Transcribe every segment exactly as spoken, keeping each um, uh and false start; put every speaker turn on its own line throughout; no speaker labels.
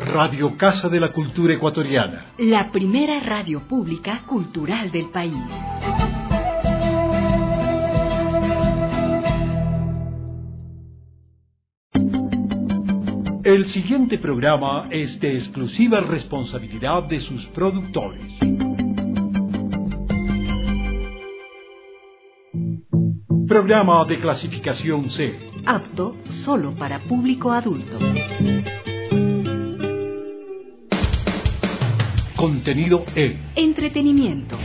Radio Casa de la Cultura Ecuatoriana.
La primera radio pública cultural del país.
El siguiente programa es de exclusiva responsabilidad de sus productores. Programa de clasificación C.
Apto solo para público adulto.
Contenido E.
Entretenimiento.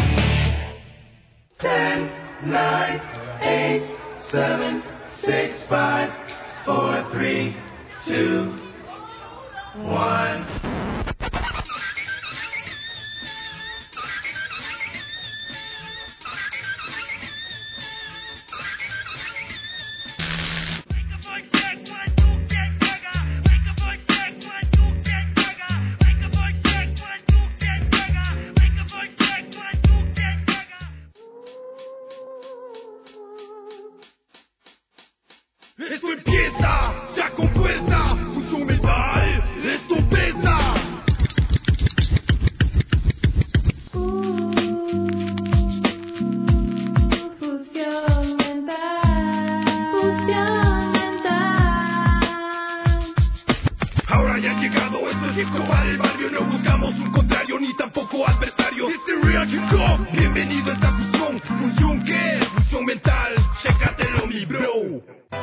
ten, nine, eight, seven, six, five, four, three, two, one.
Esto empieza ya con fuerza, fusión mental, esto pesa.
Fusión mental, fusión mental.
Ahora ya ha llegado, esto es hip hop para el barrio, no buscamos un contrario ni tampoco adversario. It's the real hip hop, bienvenido a esta fusión. ¿Función qué es? Fusión mental, chécatelo mi bro.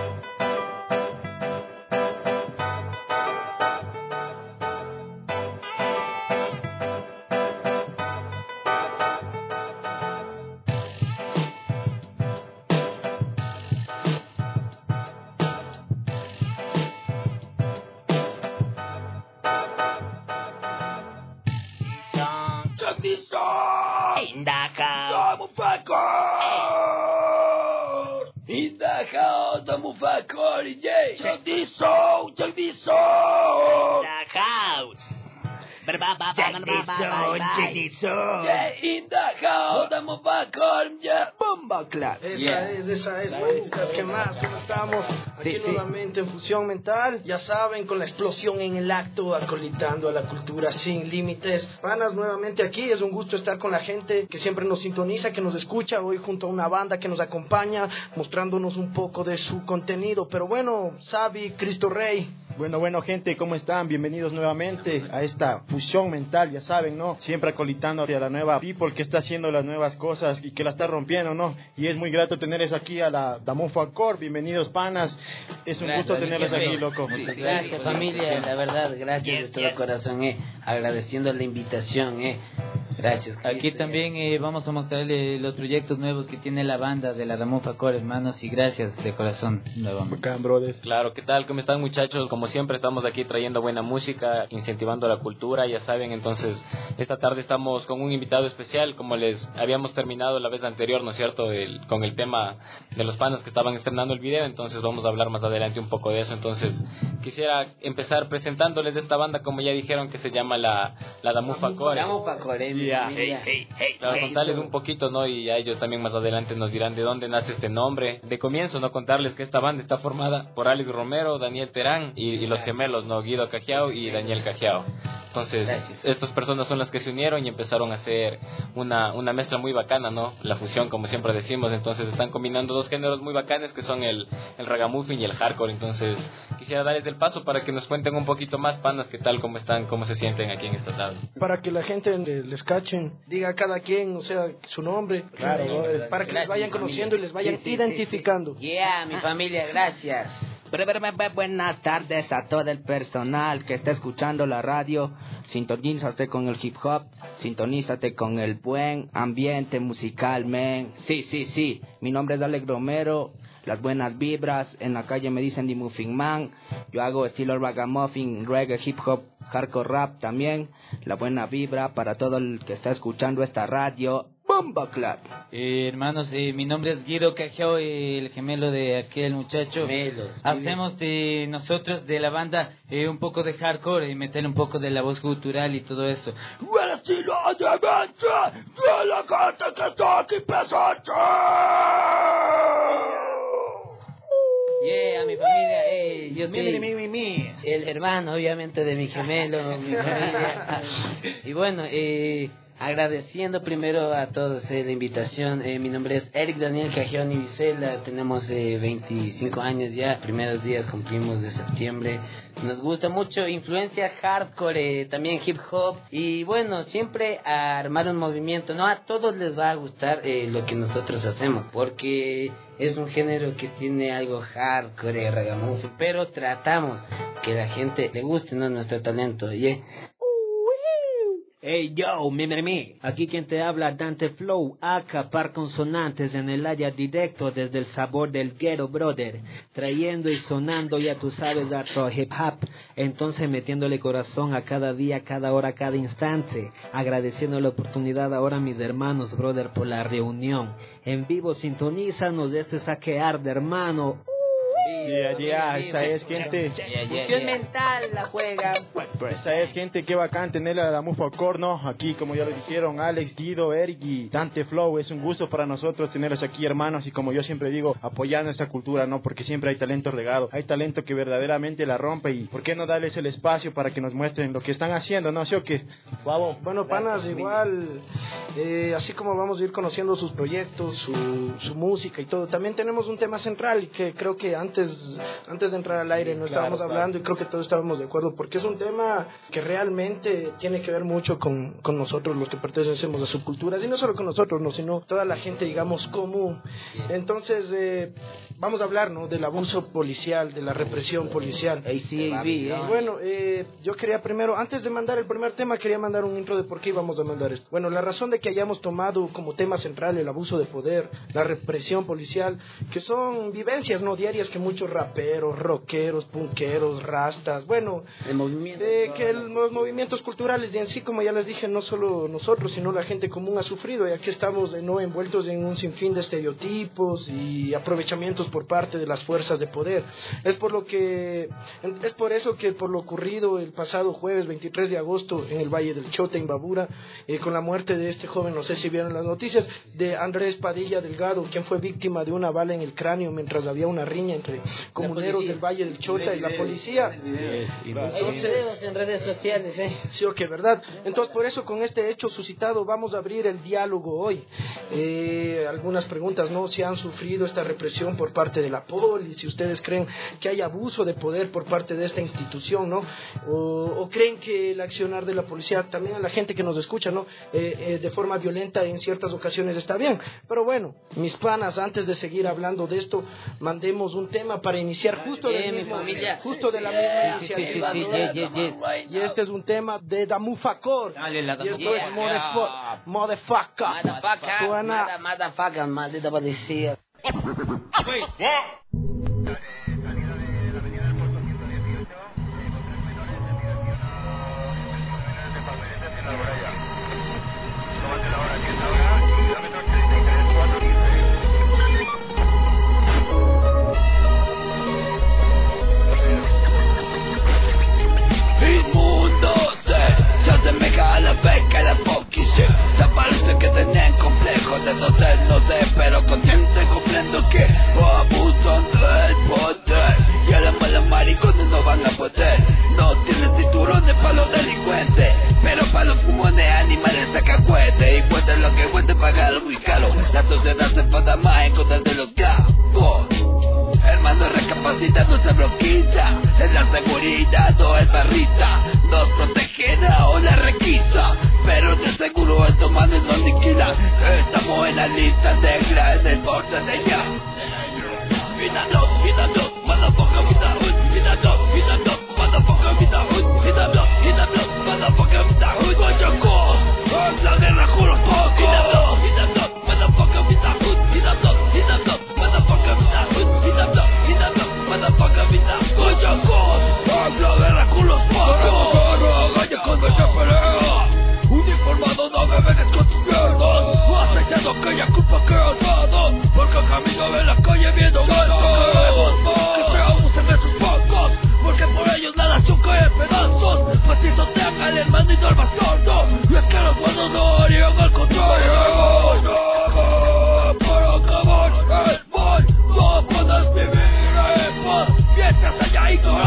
In the house,
the house, the mufakor, yeah. Check this out, check this out.
in the house.
Check this out, check this out. Yeah, in the house, the mufakor, yeah. Bomba clap.
Esa
Yeah.
es, esa es, manitas, ¿qué más? ¿Cómo estamos? Aquí
Sí, sí.
nuevamente en Fusión Mental, ya saben, con la explosión en el acto, acolitando a la cultura sin límites. Panas, nuevamente aquí, es un gusto estar con la gente que siempre nos sintoniza, que nos escucha, hoy junto a una banda que nos acompaña, mostrándonos un poco de su contenido. Pero bueno, Sabi, Cristo Rey.
Bueno, bueno, gente, ¿cómo están? Bienvenidos nuevamente a esta fusión mental, ya saben, ¿no? Siempre acolitando hacia la nueva people que está haciendo las nuevas cosas y que la está rompiendo, ¿no? Y es muy grato tenerles aquí a la Damofa Core. Bienvenidos, panas. Es un
Gracias,
gusto tenerlos
jefe.
aquí, loco.
Sí,
Muchas
gracias, familia, la verdad, gracias de todo corazón, eh, agradeciendo la invitación, eh, gracias.
Aquí también eh, vamos a mostrarle los proyectos nuevos que tiene la banda de la Damofa Core, hermanos, y gracias de corazón nuevamente.
Bacán, brothers.
Claro, ¿qué tal? ¿Cómo están, muchachos? Como siempre estamos aquí trayendo buena música, incentivando la cultura, ya saben. Entonces esta tarde estamos con un invitado especial, como les habíamos terminado la vez anterior, ¿no es cierto? El, con el tema de los panas que estaban estrenando el video, entonces vamos a hablar más adelante un poco de eso. Entonces quisiera empezar presentándoles de esta banda, como ya dijeron, que se llama la, la Damufa Core.
Damufa Core, mi
Yeah.
familia.
Claro, contarles un poquito, ¿no? Y a ellos también más adelante nos dirán de dónde nace este nombre. De comienzo, ¿no? Contarles que esta banda está formada por Alex Romero, Daniel Terán y, y los gemelos, ¿no? Guido Cajiao y Daniel Cajiao. Entonces,
Gracias.
estas personas son las que se unieron y empezaron a hacer una, una mezcla muy bacana, ¿no? La fusión, como siempre decimos. Entonces, están combinando dos géneros muy bacanes que son el, el ragamuffin y el hardcore. Entonces, quisiera darles el paso para que nos cuenten un poquito más, panas, qué tal, cómo están, cómo se sienten aquí en esta tarde.
Para que la gente eh, les cachen, diga cada quien, o sea, su nombre, claro, ¿no? Eh, para que les
Gracias,
vayan
mi
conociendo
familia.
y les vayan
Sí, sí,
identificando.
sí, sí. Yeah, mi familia, gracias. Bre- bre- bre- bre- Buenas tardes a todo el personal que está escuchando la radio. Sintonízate con el hip hop, sintonízate con el buen ambiente musical, man. Sí, sí, sí. Mi nombre es Alex Romero. Las buenas vibras, en la calle me dicen The Muffin Man. Yo hago estilo ragamuffin, reggae, hip hop, hardcore rap también. La buena vibra para todo el que está escuchando esta radio. Bomba Clap.
Eh, hermanos, eh, mi nombre es Guido Cajiao, eh, el gemelo de aquel muchacho.
Gemelos.
Hacemos de nosotros, de la banda, eh, un poco de hardcore y meter un poco de la voz cultural y todo eso.
El estilo de mente de la gente que está aquí presente.
Yeah, mi familia, eh,
yo soy
Mi, mi, mi, mi.
el hermano, obviamente, de mi gemelo, mi familia. Y bueno, eh, agradeciendo primero a todos eh, la invitación. Eh, mi nombre es Eric Daniel Cajión y Vicela. Tenemos eh, veinticinco años ya. Primeros días cumplimos de septiembre. Nos gusta mucho influencia hardcore, eh, también hip hop. Y bueno, siempre a armar un movimiento. No a todos les va a gustar eh, lo que nosotros hacemos, porque es un género que tiene algo hardcore, ragamuffin, pero tratamos que la gente le guste, ¿no? Nuestro talento, ¿yeah?
Hey yo, mi, mi, mi. Aquí quien te habla, Dante Flow, acá par consonantes en el área directo desde el sabor del ghetto, brother, trayendo y sonando, ya tú sabes, harto hip hop, entonces metiéndole corazón a cada día, cada hora, cada instante, agradeciendo la oportunidad ahora a mis hermanos, brother, por la reunión, en vivo sintonízanos, esto es saquear de hermano.
Ya, ya, esa es gente.
Fusión mental la juega.
Esa es gente, qué bacán tenerla a la Mufa Core, ¿no? Aquí, como ya lo dijeron, Alex, Guido, Eric y Dante Flow. Es un gusto para nosotros tenerlos aquí, hermanos. Y como yo siempre digo, apoyar nuestra cultura, ¿no? Porque siempre hay talento regado. Hay talento que verdaderamente la rompe. Y ¿por qué no darles el espacio para que nos muestren lo que están haciendo, ¿no? ¿Sí o qué?
Wow. Bueno, panas, igual, eh, así como vamos a ir conociendo sus proyectos, su, su música y todo, también tenemos un tema central que creo que antes antes de entrar al aire no estábamos claro, hablando claro. Y creo que todos estábamos de acuerdo porque es un tema que realmente tiene que ver mucho con, con nosotros los que pertenecemos a subculturas y no solo con nosotros, no, sino toda la gente, digamos, común. Entonces eh, vamos a hablar, ¿no? Del abuso policial, de la represión policial.
A C A B,
y bueno, eh, yo quería primero, antes de mandar el primer tema, quería mandar un intro de por qué íbamos a mandar esto. Bueno, la razón de que hayamos tomado como tema central el abuso de poder, la represión policial, que son vivencias no diarias que muchos raperos, rockeros, punqueros, rastas, bueno,
el movimiento,
eh, que el, los movimientos culturales y en sí, como ya les dije, no solo nosotros, sino la gente común ha sufrido, y aquí estamos eh, no envueltos en un sinfín de estereotipos y aprovechamientos por parte de las fuerzas de poder. Es por lo que, es por eso que por lo ocurrido el pasado jueves veintitrés de agosto en el Valle del Chota, en Babura, eh, con la muerte de este joven, no sé si vieron las noticias, de Andrés Padilla Delgado, quien fue víctima de una bala en el cráneo mientras había una riña entre comuneros del Valle del Chota y la policía.
Entonces, en redes sociales, ¿eh?
Sí, ok, ¿verdad? Entonces, por eso, con este hecho suscitado, vamos a abrir el diálogo hoy. Eh, algunas preguntas, ¿no? Si han sufrido esta represión por parte de la poli, si ustedes creen que hay abuso de poder por parte de esta institución, ¿no? O, o creen que el accionar de la policía, también a la gente que nos escucha, ¿no? Eh, eh, de forma violenta en ciertas ocasiones está bien. Pero bueno, mis panas, antes de seguir hablando de esto, mandemos un tema para iniciar justo,
eh,
del mismo,
familia.
justo de la misma
sí,
iniciativa.
sí, sí, sí, yeah, yeah, yeah.
Y este es un tema de Damufa Core.
Dale, la
y esto
yeah,
es yeah. Motherfucker.
Motherfucker. Motherfucker. Motherfucker, maldita policía.
Wait, what?
A la vez que la fucking shit. Se parece que tenían complejo de no ser, no sé, pero consciente comprendo que abusan del poder. Y a la mala maricones no van a poder. No tienen cinturones para los delincuentes, pero para los pulmones animales saca cuete. Y cuente lo que cuente, pagarlo muy caro. La sociedad se enfada más en contra de los gafos. Hermano, recapacita, no se bloquea. Es la seguridad, no es barrita. Nos protegerá o la requisa, pero de seguro estos manes nos liquidan. Estamos en la lista negra, en el borde de ya. Vida no, vida no, motherfucker, vida hood. Vida no, vida no, motherfucker, vida hood. Vida no, vida no, motherfucker, vida hood. Guayaco, la guerra con los pocos. Vida no, vida no, motherfucker, vida hood. Vida no, vida no, motherfucker, vida hood. Vida no, vida no, motherfucker, vida hood. Guayaco, la guerra con los pocos. Uniformado, no me vengas con tus mierdas. Acechando aquella culpa que has dado, porque camino en la calle viendo gatos. Que se abusen de sus pocos, porque por ellos nada se cae en pedazos. Mastizos te haga el hermano y no el bastardo. Y es que los buenos no harían al contrario. Para acabar el mal, no puedes vivir en paz. Mientras haya ignorancia.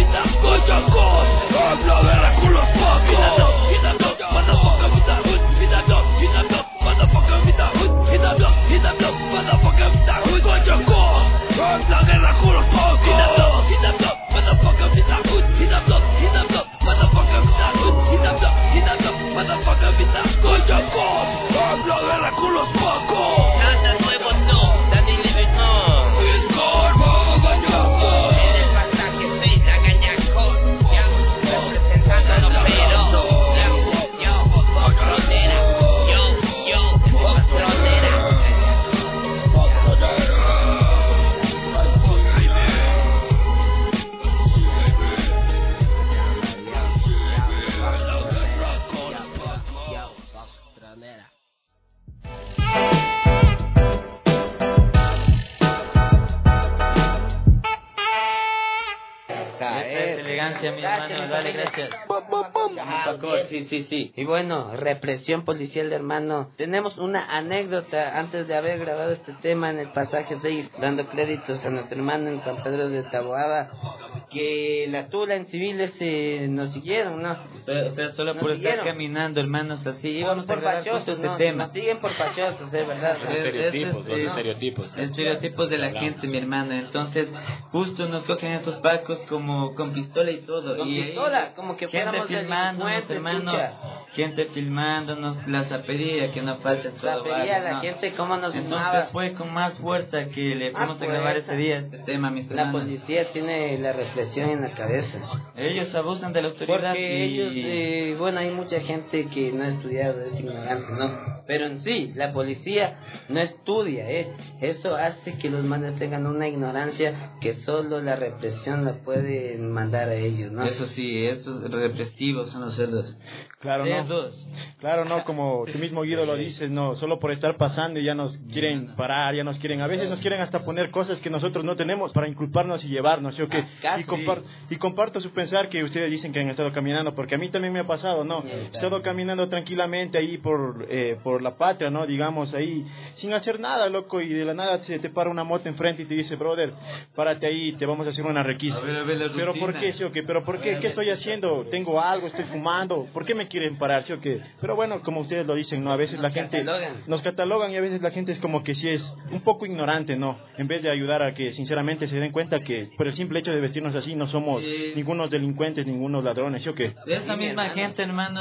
vida. Goya God, habla guerra con los pacos. Vida no, vida no, motherfucker vida. Vida no, vida no, motherfucker vida. Vida no, vida no, motherfucker vida. Goya God, habla guerra con los pacos. Vida no, vida no, motherfucker vida. Vida no, vida no, motherfucker vida. Vida no, vida no, motherfucker vida. Goya God, habla guerra con los pacos.
Nada nuevo no, Dani Levinón.
Es Corvo, Goya God.
En el pasaje seis, la Gañaco. Ya, representando los peros. Yo, yo, frontera. Yo, yo, frontera.
Esa es elegancia, mi hermano, dale, gracias. Paco, sí, sí, sí. Y bueno, represión policial, hermano. Tenemos una anécdota antes de haber grabado este tema en el pasaje seis, dando créditos a nuestro hermano en San Pedro de Taboada, que la tula en civiles eh, nos siguieron, ¿no?
O sea, o sea solo
Nos
por
siguieron.
estar caminando, hermanos, así,
Por,
íbamos a
por
grabar justo
fachosos,
ese
no,
tema.
nos siguen por fachosos, es verdad.
Los estereotipos, los
eh,
estereotipos.
Estereotipos de la
Hablamos.
gente, mi hermano. Entonces, justo nos cogen estos pacos como con pistola y todo.
Con
y ahí,
pistola, como que
gente
fuéramos
filmándonos,
delincuentes,
hermano.
chucha.
Gente filmándonos, la zapería que no falta en todo
Zapería,
barrio,
la
¿no?
gente cómo nos
Entonces
filmaba.
fue con más fuerza que le
Más
fuimos a grabar
fuerza.
ese día este tema, mis
La
hermanos.
policía tiene la represión en la cabeza.
Ellos abusan de la autoridad.
Porque
y...
ellos, eh, bueno, hay mucha gente que no ha estudiado, es ignorante, ¿no? Pero en sí, la policía no estudia, ¿eh? Eso hace que los manes tengan una ignorancia que solo la represión la puede mandar a ellos, ¿no?
Eso sí, esos represivos son los cerdos.
Claro, no.
Cerdos.
Claro, no, como tú mismo Guido lo dices, no, solo por estar pasando y ya nos quieren parar, ya nos quieren, a veces nos quieren hasta poner cosas que nosotros no tenemos para inculparnos y llevarnos, ¿sí o qué?
Casi.
Y, compar- y comparto su pensar que ustedes dicen que han estado caminando, porque a mí también me ha pasado, ¿no? He estado caminando tranquilamente ahí por, eh, por la patria, ¿no? Digamos, ahí, sin hacer nada, loco, y de la nada se te para una moto enfrente y te dice, brother, párate ahí, te vamos a hacer una requisa.
A ver, a ver la
Pero
rutina.
¿por qué, sí o qué? ¿Pero por qué? ¿Qué estoy haciendo? ¿Tengo algo? ¿Estoy fumando? ¿Por qué me quieren parar, sí o qué? Pero bueno, como ustedes lo dicen, ¿no? A veces
Nos
la gente
catalogan.
nos catalogan y a veces la gente es como que sí es un poco ignorante, ¿no? En vez de ayudar a que sinceramente se den cuenta que por el simple hecho de vestirnos así no somos
Eh,
ningunos delincuentes, ningunos ladrones, ¿sí o qué?
Esa
Sí, mi
misma
hermano.
gente, hermano,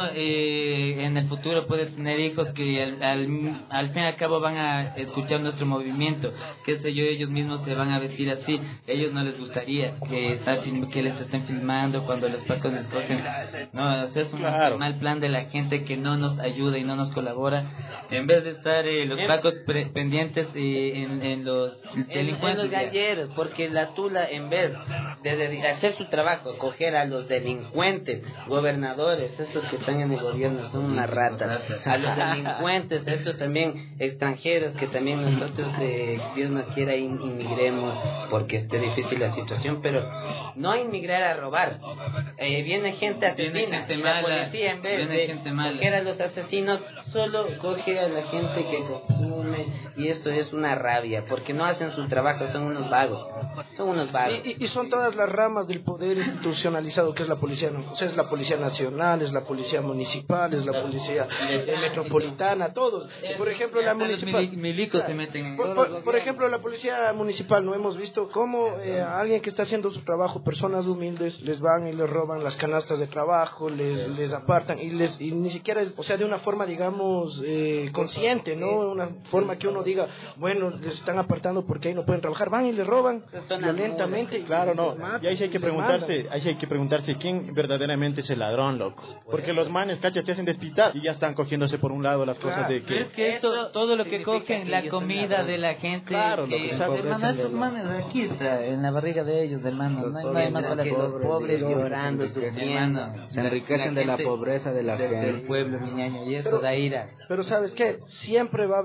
eh, en el futuro puede tener hijos que al, al, al fin y al cabo van a escuchar nuestro movimiento. Qué sé yo, ellos mismos se van a vestir así. Ellos no les gustaría que, está film- que les estén filmando cuando los pacos les cogen. No, o sea, es un
Claro.
mal plan de la gente que no nos ayuda y no nos colabora. En vez de estar eh, los
Em-
pacos pre- pendientes eh, en, en los
En, en
delincuentes.
los
ya.
galleros, porque la tula, en vez de, de hacer su trabajo, coger a los delincuentes, gobernadores, esos que están en el gobierno, son una rata, a los delincuentes, a estos también extranjeros, que también nosotros, eh, Dios no quiera, in- inmigremos, porque esté difícil la situación, pero no inmigrar a robar. Eh, viene gente asesina,
Viene gente
y la
mala,
policía, en vez
viene
de
gente mala.
coger a los asesinos, solo coge a la gente que consume, y eso es una rabia, porque no hacen su trabajo, son unos vagos, son unos vagos.
Y, y- y son todas las ramas del poder institucionalizado que es la policía, ¿no? O sea, es la policía nacional, es la policía municipal, es la policía eh, metropolitana, todos. Y por ejemplo, la
Hasta los
municipal.
mili- milicos se meten en
Por, por- por ejemplo, la policía municipal, no hemos visto cómo eh, a alguien que está haciendo su trabajo, personas humildes, les van y les roban las canastas de trabajo, les, les apartan y les y ni siquiera, o sea, de una forma, digamos, eh, consciente, ¿no? Una forma que uno diga, bueno, les están apartando porque ahí no pueden trabajar, van y les roban
Personas
violentamente. y
Claro, no.
les matan,
Y ahí sí hay que
les mandan.
preguntarse, ahí sí hay que preguntarse quién verdaderamente es el ladrón, loco. Porque los manes, cachas, te hacen despitar y ya están cogiéndose por un lado las cosas
Claro.
de
Pero es
que...
que eso, todo lo que
significa
cogen,
que
la
ellos son
comida
ladrones.
de la gente,
Claro, lo
que,
que saben.
hermano, esos manes aquí está, en la barriga de ellos, hermano, no, hay- no hay más
Mientras
para
que los pobres llorando, sufriendo,
Se enriquecen de la
gente
pobreza de la
del
gente.
pueblo, mi ñaño, y eso
Pero-
da ira.
Pero ¿sabes qué? Siempre va a haber ese abuso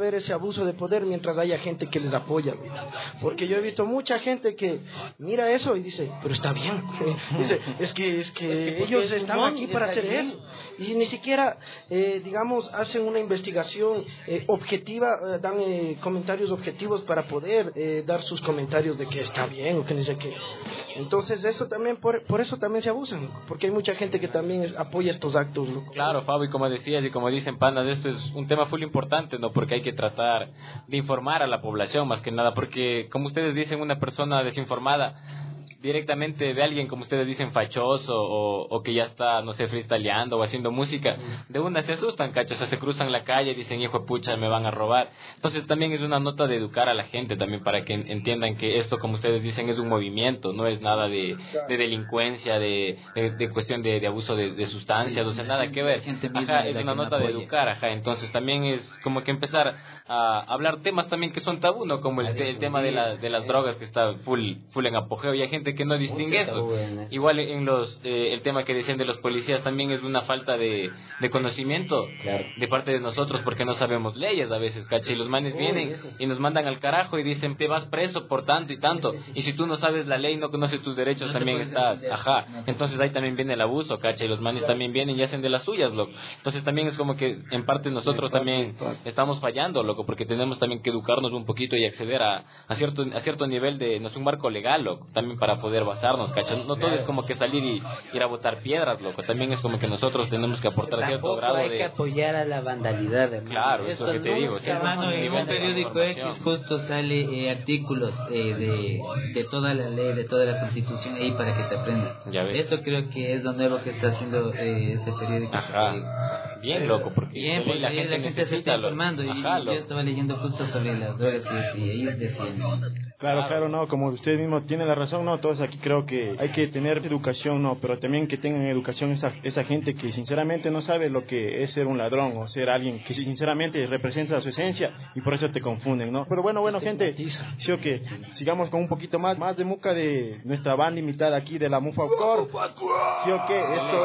abuso de poder mientras haya gente que les apoya. Porque yo he visto mucha gente que mira eso y dice, pero está bien. Dice, es que, es que, es que ellos están aquí para hacer bien. Eso. Y ni siquiera, eh, digamos, hacen una investigación eh, objetiva, eh, dan eh, comentarios objetivos para poder eh, dar sus comentarios de que está bien o que no sé qué. Entonces eso también, por, por eso también se abusan, porque hay mucha gente que también es, apoya estos actos, loco.
Claro, Fabio, y como decías y como dicen panas, esto es un tema full importante, ¿no? Porque hay que tratar de informar a la población más que nada, porque como ustedes dicen, una persona desinformada directamente ve a alguien, como ustedes dicen, fachoso o, o que ya está, no sé, freestyleando o haciendo música, de una se asustan, ¿cachas? O sea, se cruzan la calle y dicen, hijo de pucha, me van a robar. Entonces también es una nota de educar a la gente también para que entiendan que esto, como ustedes dicen, es un movimiento, no es nada de, de delincuencia, de, de, de cuestión de, de abuso de, de sustancias, o sea, nada que ver. Ajá, es una nota de educar, ajá. Entonces también es como que empezar a hablar temas también que son tabú, ¿no? Como el, el tema de, la, de las drogas que está full, full en apogeo y hay gente que no distingue eso. Igual en los eh, el tema que decían de los policías también es una falta de, de conocimiento claro. de parte de nosotros porque no sabemos leyes a veces, ¿cachai? Y los manes Uy, vienen y nos mandan al carajo y dicen, te vas preso por tanto y tanto. Y si tú no sabes la ley, no conoces tus derechos, no también estás, ajá. Entonces ahí también viene el abuso, ¿cachai? Y los manes claro. también vienen y hacen de las suyas, loco. Entonces también es como que en parte nosotros también estamos fallando, loco, porque tenemos también que educarnos un poquito y acceder a, a cierto a cierto nivel de, no es un marco legal, loco, también para poder basarnos, ¿cachai? No todo es como que salir y ir a botar piedras, loco. También es como que nosotros tenemos que aportar Tampoco cierto grado
hay
de...
que apoyar a la vandalidad, hermano.
Claro, eso es lo que te digo.
Sí, hermano, en un periódico X justo sale eh, artículos eh, de, de toda la ley, de toda la constitución ahí para que se aprenda.
Ya ves.
Eso creo que es lo nuevo que está haciendo eh, ese periódico.
Ajá. Bien loco, porque,
Bien, porque
la gente,
la gente se está informando. Y,
Ajá,
y yo estaba leyendo justo sobre las drogas y, y ellos decían...
Claro, claro, no, como usted mismo tiene la razón, no, todos aquí creo que hay que tener educación, no, pero también que tengan educación esa, esa gente que sinceramente no sabe lo que es ser un ladrón o ser alguien que sinceramente representa su esencia y por eso te confunden, ¿no? Pero bueno, bueno, gente, sí o que sigamos con un poquito más, más de muca de nuestra banda invitada aquí de la Mufa Core, sí o que esto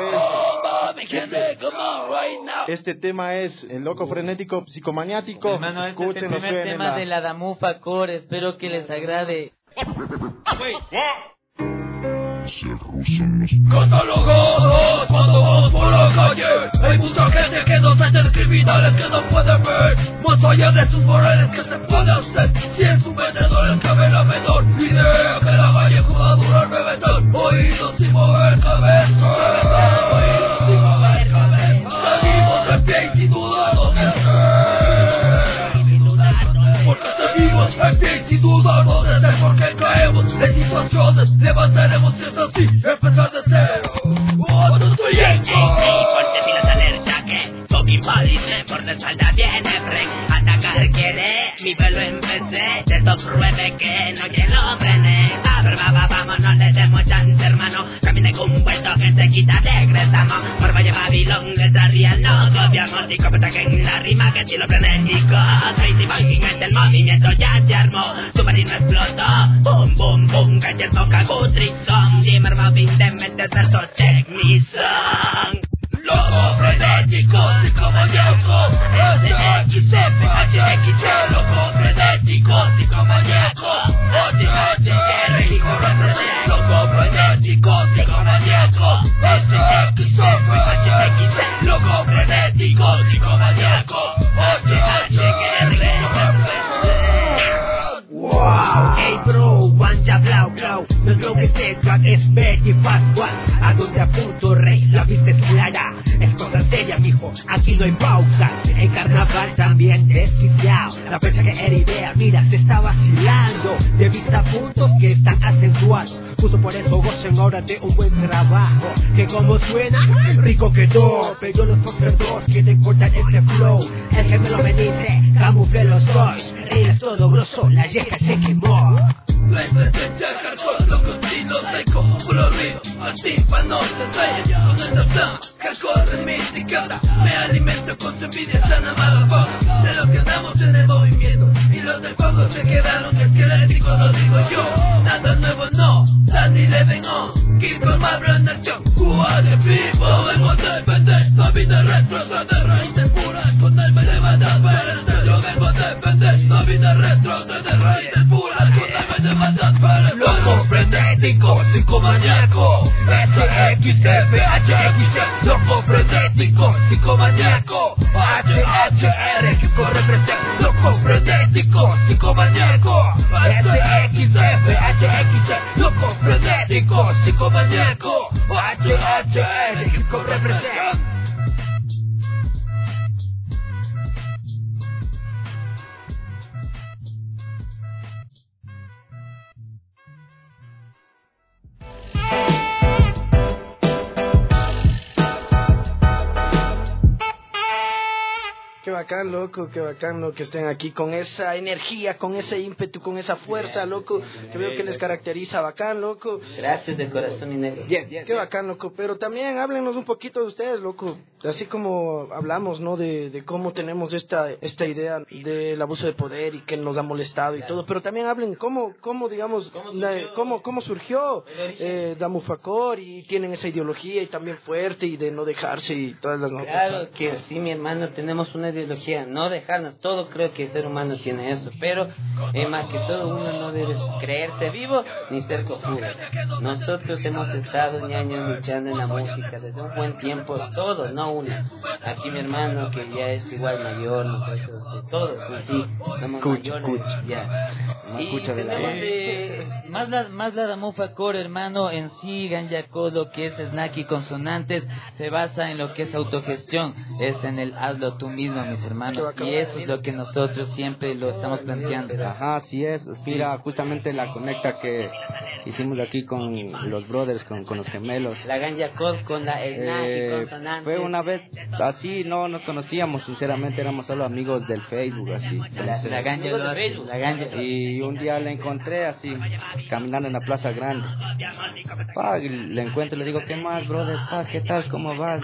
es, este, este tema es el loco frenético psicomaniático,
hermano,
escuchen,
este es el primer tema
la...
de la Damufa Core, espero que les agrade.
Catalogados cuando vamos por la calle, hay mucha gente que no siente criminales que no pueden ver más allá de sus morales que se puede hacer. Si en su mente no les cabe la menor idea que la calle jugadora al reventar, oídos sin mover cabeza, oídos sin mover cabeza, seguimos de pie y sin dudarnos de porque seguimos en pie y sin dudarnos de ser, porque caemos en situaciones, levantaremos si es así, empezar de cero. ¡Oh, no estoy en
ponte pilas alerta que fucking police por la espalda viene Frank. Atacar quiere, mi pelo empecé, de estos pruebe que no que lo frene. A ver, baba, vamos, no le demos chance, hermano. Camine con un puesto que se quita, regresamos. Por Valle Babilón, letra real, no copiamos. Y copeta que en la rima, que estilo frenético. Crazy Viking, este el movimiento ya se armó. Submarino explotó, boom, boom, boom. Calle toca Gutrixon. Jimmer Mobbing, te metes verso, check me song.
Loco frenético, psicomaniaco, S X F H X E. Loco frenético, psicomaniaco, H H R, hijo representa. Loco frenético, psicomaniaco, S X F H X E. Loco frenético, psicomaniaco, H H R, hijo representa.
Wow, hey bro, guanja blau blau. No es lo que este track es Betty Fast One. A donde apunto rey, la vista es clara. Es cosa seria mijo, aquí no hay pausa. En carnaval también desquiciado. La fecha que era idea, mira, se está vacilando. De vista puntos que están acentuados. Justo por eso gocen ahora de un buen trabajo. Que como suena, rico quedó. Pero los posters dos quieren cortar este flow. El gemelo me dice, camuflé los toys. Eres todo grosso, la yeca se quemó.
La esencia hardcore, loco, estilo seco, colorido, antífano, se estrella con esta flama, hardcore mística. Me alimento con su envidia sana, motherfucker, de los que andamos en el movimiento. Y los del fuego se quedaron esqueléticos, lo digo yo. Nada nuevo no, Sandy living on, keep con my brand action. Who are the people, vengo de vender, la vida retrocede, raíces puras, con él me levantas para el ser. Yo vengo de vender, frenético, psicomaniaco. S X F H X, loco frenético, psicomaniaco. H H R, que corre presente, loco frenético, psicomaniaco. S X F H X, loco frenético, psicomaniaco. H H R, que corre presente.
Qué bacán, loco, qué bacán, ¿no? Que estén aquí con esa energía, con ese ímpetu, con esa fuerza, loco, que veo que les caracteriza, bacán, loco.
Gracias de corazón y negro.
Yeah, yeah, qué bacán, loco, pero también háblenos un poquito de ustedes, loco, así como hablamos, ¿no? De, de cómo tenemos esta, esta idea del abuso de poder y que nos ha molestado y todo, pero también hablen cómo, cómo digamos, cómo, cómo surgió eh, Damufacor y tienen esa ideología y también fuerte y de no dejarse y todas las notas.
Claro que sí, mi hermano, tenemos una ideología, no dejarnos, todo creo que el ser humano tiene eso, pero eh, más que todo uno no debe creerte vivo ni ser cojudo. Nosotros hemos estado ñaño luchando en la música desde un buen tiempo, todos, no uno. Aquí mi hermano que ya es igual mayor, nosotros todos en sí somos
Cucha,
mayores,
cucha.
ya.
Más
Y
cucha de la
tenemos de- más la más la Damufacor, hermano, en sí Ganyako, lo que es snack y consonantes, se basa en lo que es autogestión, es en el hazlo tú mismo, mis hermanos, y eso es lo que nosotros siempre lo estamos planteando.
Ajá, así es. Mira, justamente la conecta que hicimos aquí con los brothers, con, con los gemelos.
La Ganyako con la snack
Eh,
y consonantes.
fue una vez así, no nos conocíamos, sinceramente éramos solo amigos del Facebook, así. Entonces,
La ganja, lo hace, la ganja.
y un día le encontré así, caminando en la Plaza Grande. Pa, y le encuentro y le digo, ¿qué más, brother? Pa, ¿qué tal? ¿Cómo vas?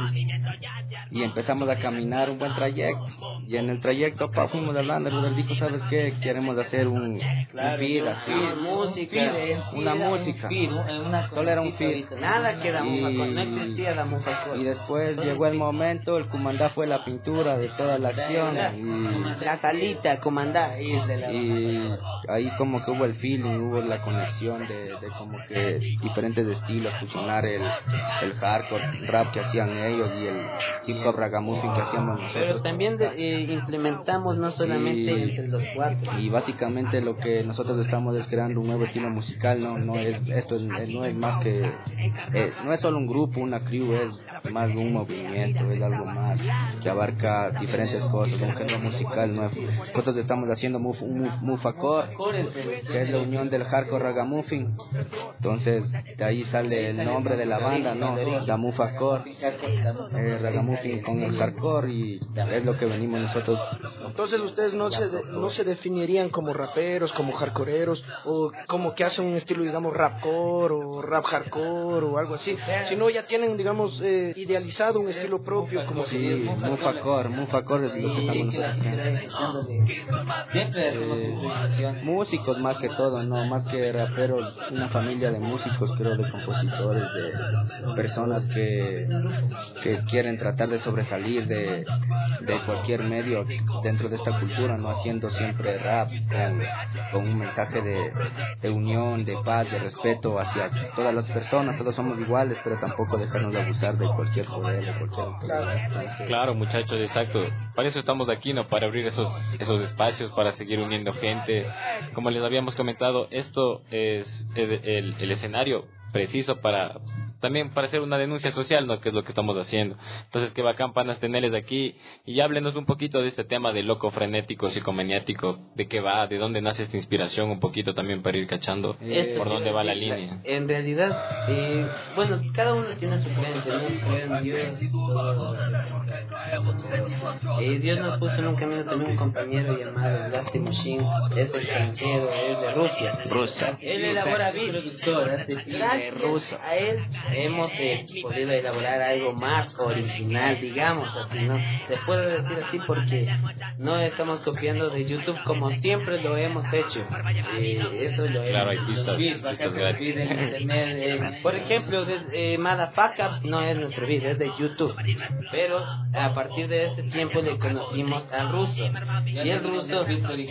Y empezamos a caminar un buen trayecto. Y en el trayecto, pa, fuimos hablando. El brother dijo, ¿sabes qué? Queremos hacer un,
Claro,
un feed, así.
sí, música,
Una
era un
música.
feed, una
Solo era un feed.
Nada que Damufacor,
Y-
no existía Damufacor.
Y después llegó el momento, el comandá fue la pintura de toda la acción. Y,
La salita, comandar. ahí es de la-
y ahí como que hubo el feeling, hubo la conexión de, de como que diferentes estilos, fusionar el, el hardcore rap que hacían ellos y el hip hop ragamuffin que hacíamos nosotros.
Pero también de- eh, implementamos no solamente
Y-
entre los cuatro.
Y básicamente lo que nosotros estamos es creando un nuevo estilo musical, no no es esto es, no es más que eh, no es solo un grupo, una crew, es más un movimiento, es algo más que abarca diferentes cosas, un género musical nuevo. Nosotros estamos haciendo muf, un mu- Mufacore, que es la unión del hardcore ragamuffin. Entonces de ahí sale el nombre de la banda, no, la Mufacore, eh, ragamuffin con el hardcore, y es lo que venimos nosotros.
Entonces ustedes no se de- no se definirían como raperos, como hardcoreeros o como que hacen un estilo, digamos, rapcore o rap hardcore o algo así, sino ya tienen, digamos, eh, idealizado un estilo propio, como
Sí,
que
Mufacore, Mufacore es lo que estamos nosotros creando.
Siempre hacemos
Eh,
improvisación.
músicos más que todo, no más que raperos, una familia de músicos, creo, de compositores, de personas que, que quieren tratar de sobresalir de, de cualquier medio dentro de esta cultura, no haciendo siempre rap con, con un mensaje de, de unión, de paz, de respeto hacia todas las personas. Todos somos iguales, pero tampoco dejarnos de abusar de cualquier poder, de cualquier autoridad. Entonces,
Claro, muchachos, exacto. Para eso estamos aquí, ¿no? Para abrir esos esos espacios, para seguir uniendo gente. Como les habíamos comentado, esto es, es el, el escenario preciso para también para hacer una denuncia social, ¿no? Que es lo que estamos haciendo. Entonces, qué bacán, panas, tenerles aquí. Y ya háblenos un poquito de este tema de loco frenético, psicomaniático, de qué va, de dónde nace esta inspiración, un poquito también para ir cachando
Esto
por dónde
quiero
va la
decir,
línea.
En realidad, eh, bueno, cada uno tiene su creencia, ¿no? Creo en Dios. todo. Eh, Dios nos puso en un camino también un compañero llamado Lasty Machine, es extranjero, es de Rusia.
Rusia.
Él elabora beats, productor, hace- gracias a él hemos eh, podido elaborar algo más original, digamos así, ¿no? Se puede decir así porque no estamos copiando de YouTube como siempre lo hemos hecho. Eh, eso lo
Claro, hay
hemos
pistas,
beats,
pistas
bacán,
gratis.
beat en internet, eh, por ejemplo, de, eh, Motherfuckers no es nuestro beat, es de YouTube. Pero a partir de ese tiempo le conocimos al ruso. Y el ruso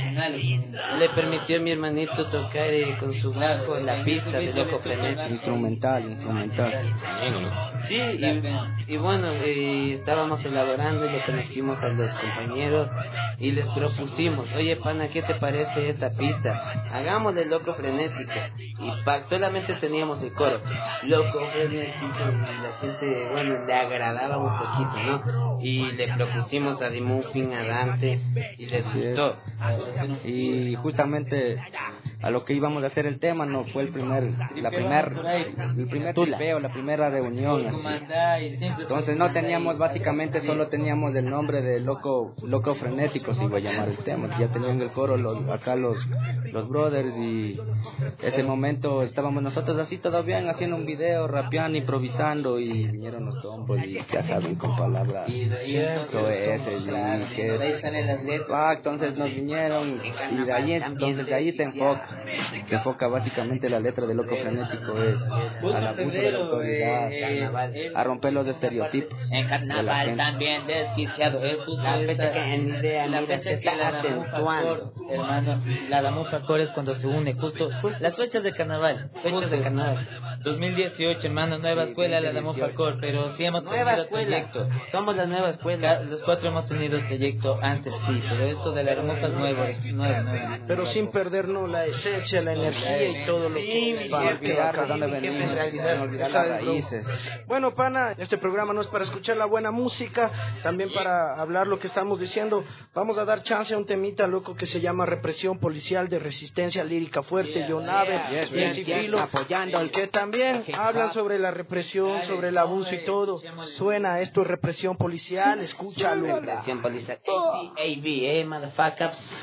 le permitió a mi hermanito tocar eh, con su bajo la pista de Loco Frenético.
Instrumental, instrumental.
Sí, y, y bueno, eh, estábamos elaborando y le conocimos a los compañeros y les propusimos, oye pana, ¿qué te parece esta pista? Hagámosle Loco Frenético. Y pa, solamente teníamos el coro, Loco Frenético, y la gente, bueno, le agradaba un poquito, ¿no? Y le propusimos a Dimuffin, a Dante, y les gustó.
Y justamente a lo que íbamos a hacer el tema, no fue el primer, la primer, el primer tripeo, la primera reunión, así. Entonces no teníamos, básicamente solo teníamos el nombre de Loco, Loco Frenético, se iba a llamar el tema. Ya tenían el coro los, acá los, los brothers, y ese momento estábamos nosotros así todo bien, haciendo un video, rapeando, improvisando, y vinieron los tombos y ya saben, con palabras soeces y que ah, entonces nos vinieron, y de ahí, entonces de ahí se enfoca se enfoca básicamente la letra de Loco Frenético es al abuso de la autoridad, a romper los estereotipos.
En carnaval también desquiciado, es justo
la fecha que en idea
la
mira,
fecha
se
que
está
la
acentuando,
hermano, la Damufacor es cuando se une justo, justo las fechas de carnaval,
fechas de carnaval.
dos mil dieciocho, hermano, nueva
Sí,
escuela la Damufacor, pero sí hemos
nueva
tenido
escuela.
trayecto.
Somos la nueva escuela.
Los cuatro hemos tenido trayecto antes, sí, pero esto de la Damufa es nuevo, es nuevo, nuevo.
Pero sin perdernos la esencia, la energía y todo lo que es
para olvidar de dónde venimos,
en realidad,
para olvidar
¿sabes,
las
bro?
raíces.
Bueno, pana, este programa no es para escuchar la buena música, también para hablar lo que estamos diciendo. Vamos a dar chance a un temita, loco, que se llama Represión Policial de Resistencia Lírica Fuerte, John Aver y el Civilo,
apoyando el
que también hablan sobre la represión, sobre el abuso y todo. Suena esto, Represión Policial, escúchalo.
Represión Policial, A B, A B, eh, motherfuckers.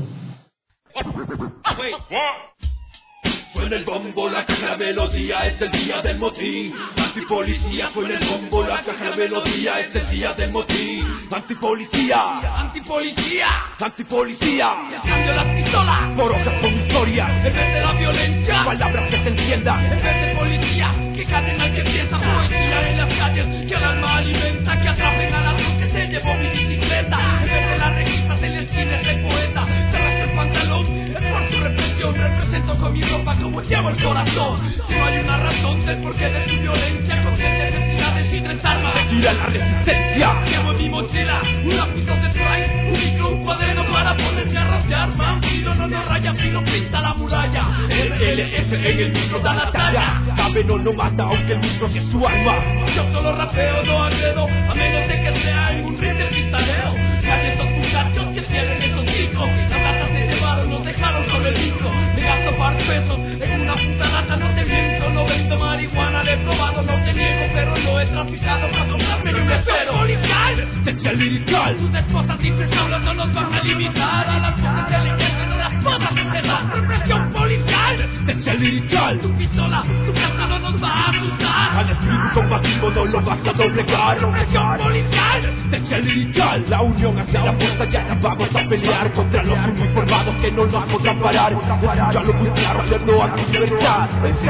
Suena el bombo, la caja, la melodía, es el día del motín. Antipolicía, suena el bombo, la caja, la melodía, es el día del motín. Antipolicía, antipolicía, antipolicía. Cambio las pistolas por hojas con historia. En vez de la violencia, palabras que se entiendan. En vez de policía, que caten al que piensa. Policía en las calles, que al alma alimenta. Que atrapen a ladrón que se llevó mi bicicleta. En vez de las revistas en el cine, ese poeta. Se rasca el pantalón, es por su represión. Represento con mi ropa como llevo el corazón. Si no hay una razón del porqué de su violencia, con qué necesidades y tres armas se tira la resistencia. Llevo en mi mochila un lápiz de Trice, un micro, un cuaderno para ponerme a rapear. Man, filo no nos raya, filo pinta la muralla. El L F en el micro da la talla. Cabe no lo mata aunque el micro sea su alma. Yo solo rapeo, no agredo, a menos de que sea en un ring de cristaleo. Hay esos muchachos que tienen esos chicos. Las latas se llevaron, nos dejaron solo el micro. Me gasto par pesos en una puta lata, no te miento. No vendo marihuana, le he probado, no te niego, pero no he traficado para comprarme ni un espero. Policial, resistencia lirical. Tus esposas impensables no nos van a limitar. A las cosas de la izquierda no las todas enterrar. Represión policial, resistencia lirical. Tu pistola, tu casa no nos va a asustar. Al espíritu combativo no lo vas a doblegar. Represión policial, resistencia lirical. La unión hacia la fuerza, ya vamos a pelear contra los uniformados que no nos podrán parar. Ya lo muy claro, hacerlo aquí libertad.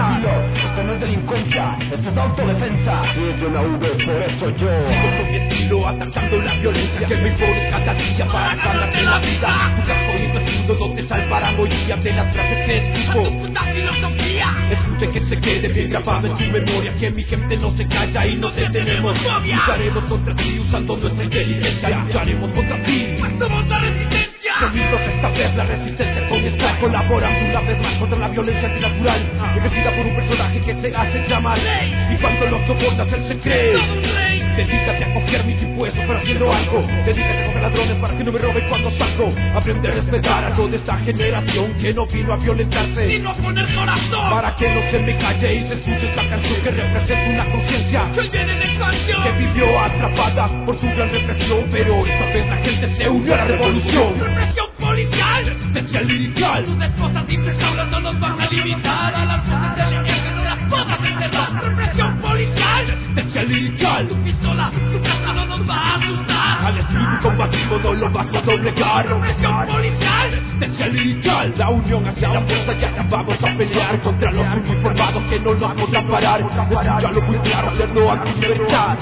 Esto no es delincuencia, esto es autodefensa. Y es de una V, por eso yo
sigo con mi estilo, atacando la violencia que me impones cada día para ganarte la vida. Tu casco y tu escudo donde salvarán hoy día de las frases que escupo. Tu puta filosofía. Escuche que se quede bien grabado en tu memoria, que mi gente no se calla y no detenemos. Lucharemos contra ti usando nuestra inteligencia. Lucharemos contra ti. Somos la resistencia. Sonidos esta vez la resistencia con esta colaborando una vez más contra la violencia antinatural, elegida por un personaje que se hace llamar Rey. Y cuando lo soportas él se cree todo un rey. Dedícate a coger mis impuestos pero haciendo algo. Dedícate a coger ladrones para que no me roben cuando salgo. Aprende a respetar a toda esta generación que no vino a violentarse, sino a poner corazón. Para que no se me calle y se escuche esta canción que representa una conciencia que hoy viene de canción, que vivió atrapada por su gran represión, pero esta vez la gente se unió a la revolución. Represión policial, resistencia lirical. Tus esposas impensables no nos van a limitar. A las cosas de la izquierda no las
podrás encerrar. Represión policial, resistencia lirical. Tu pistola, tu casa no nos va a asustar.
Al espíritu combativo no lo vas a doblegar.
Represión policial,
resistencia lirical. La unión hacia la fuerza, ya vamos a pelear contra los uniformados que no nos podrán parar. Escúchalo muy claro, hacerlo aquí libertad.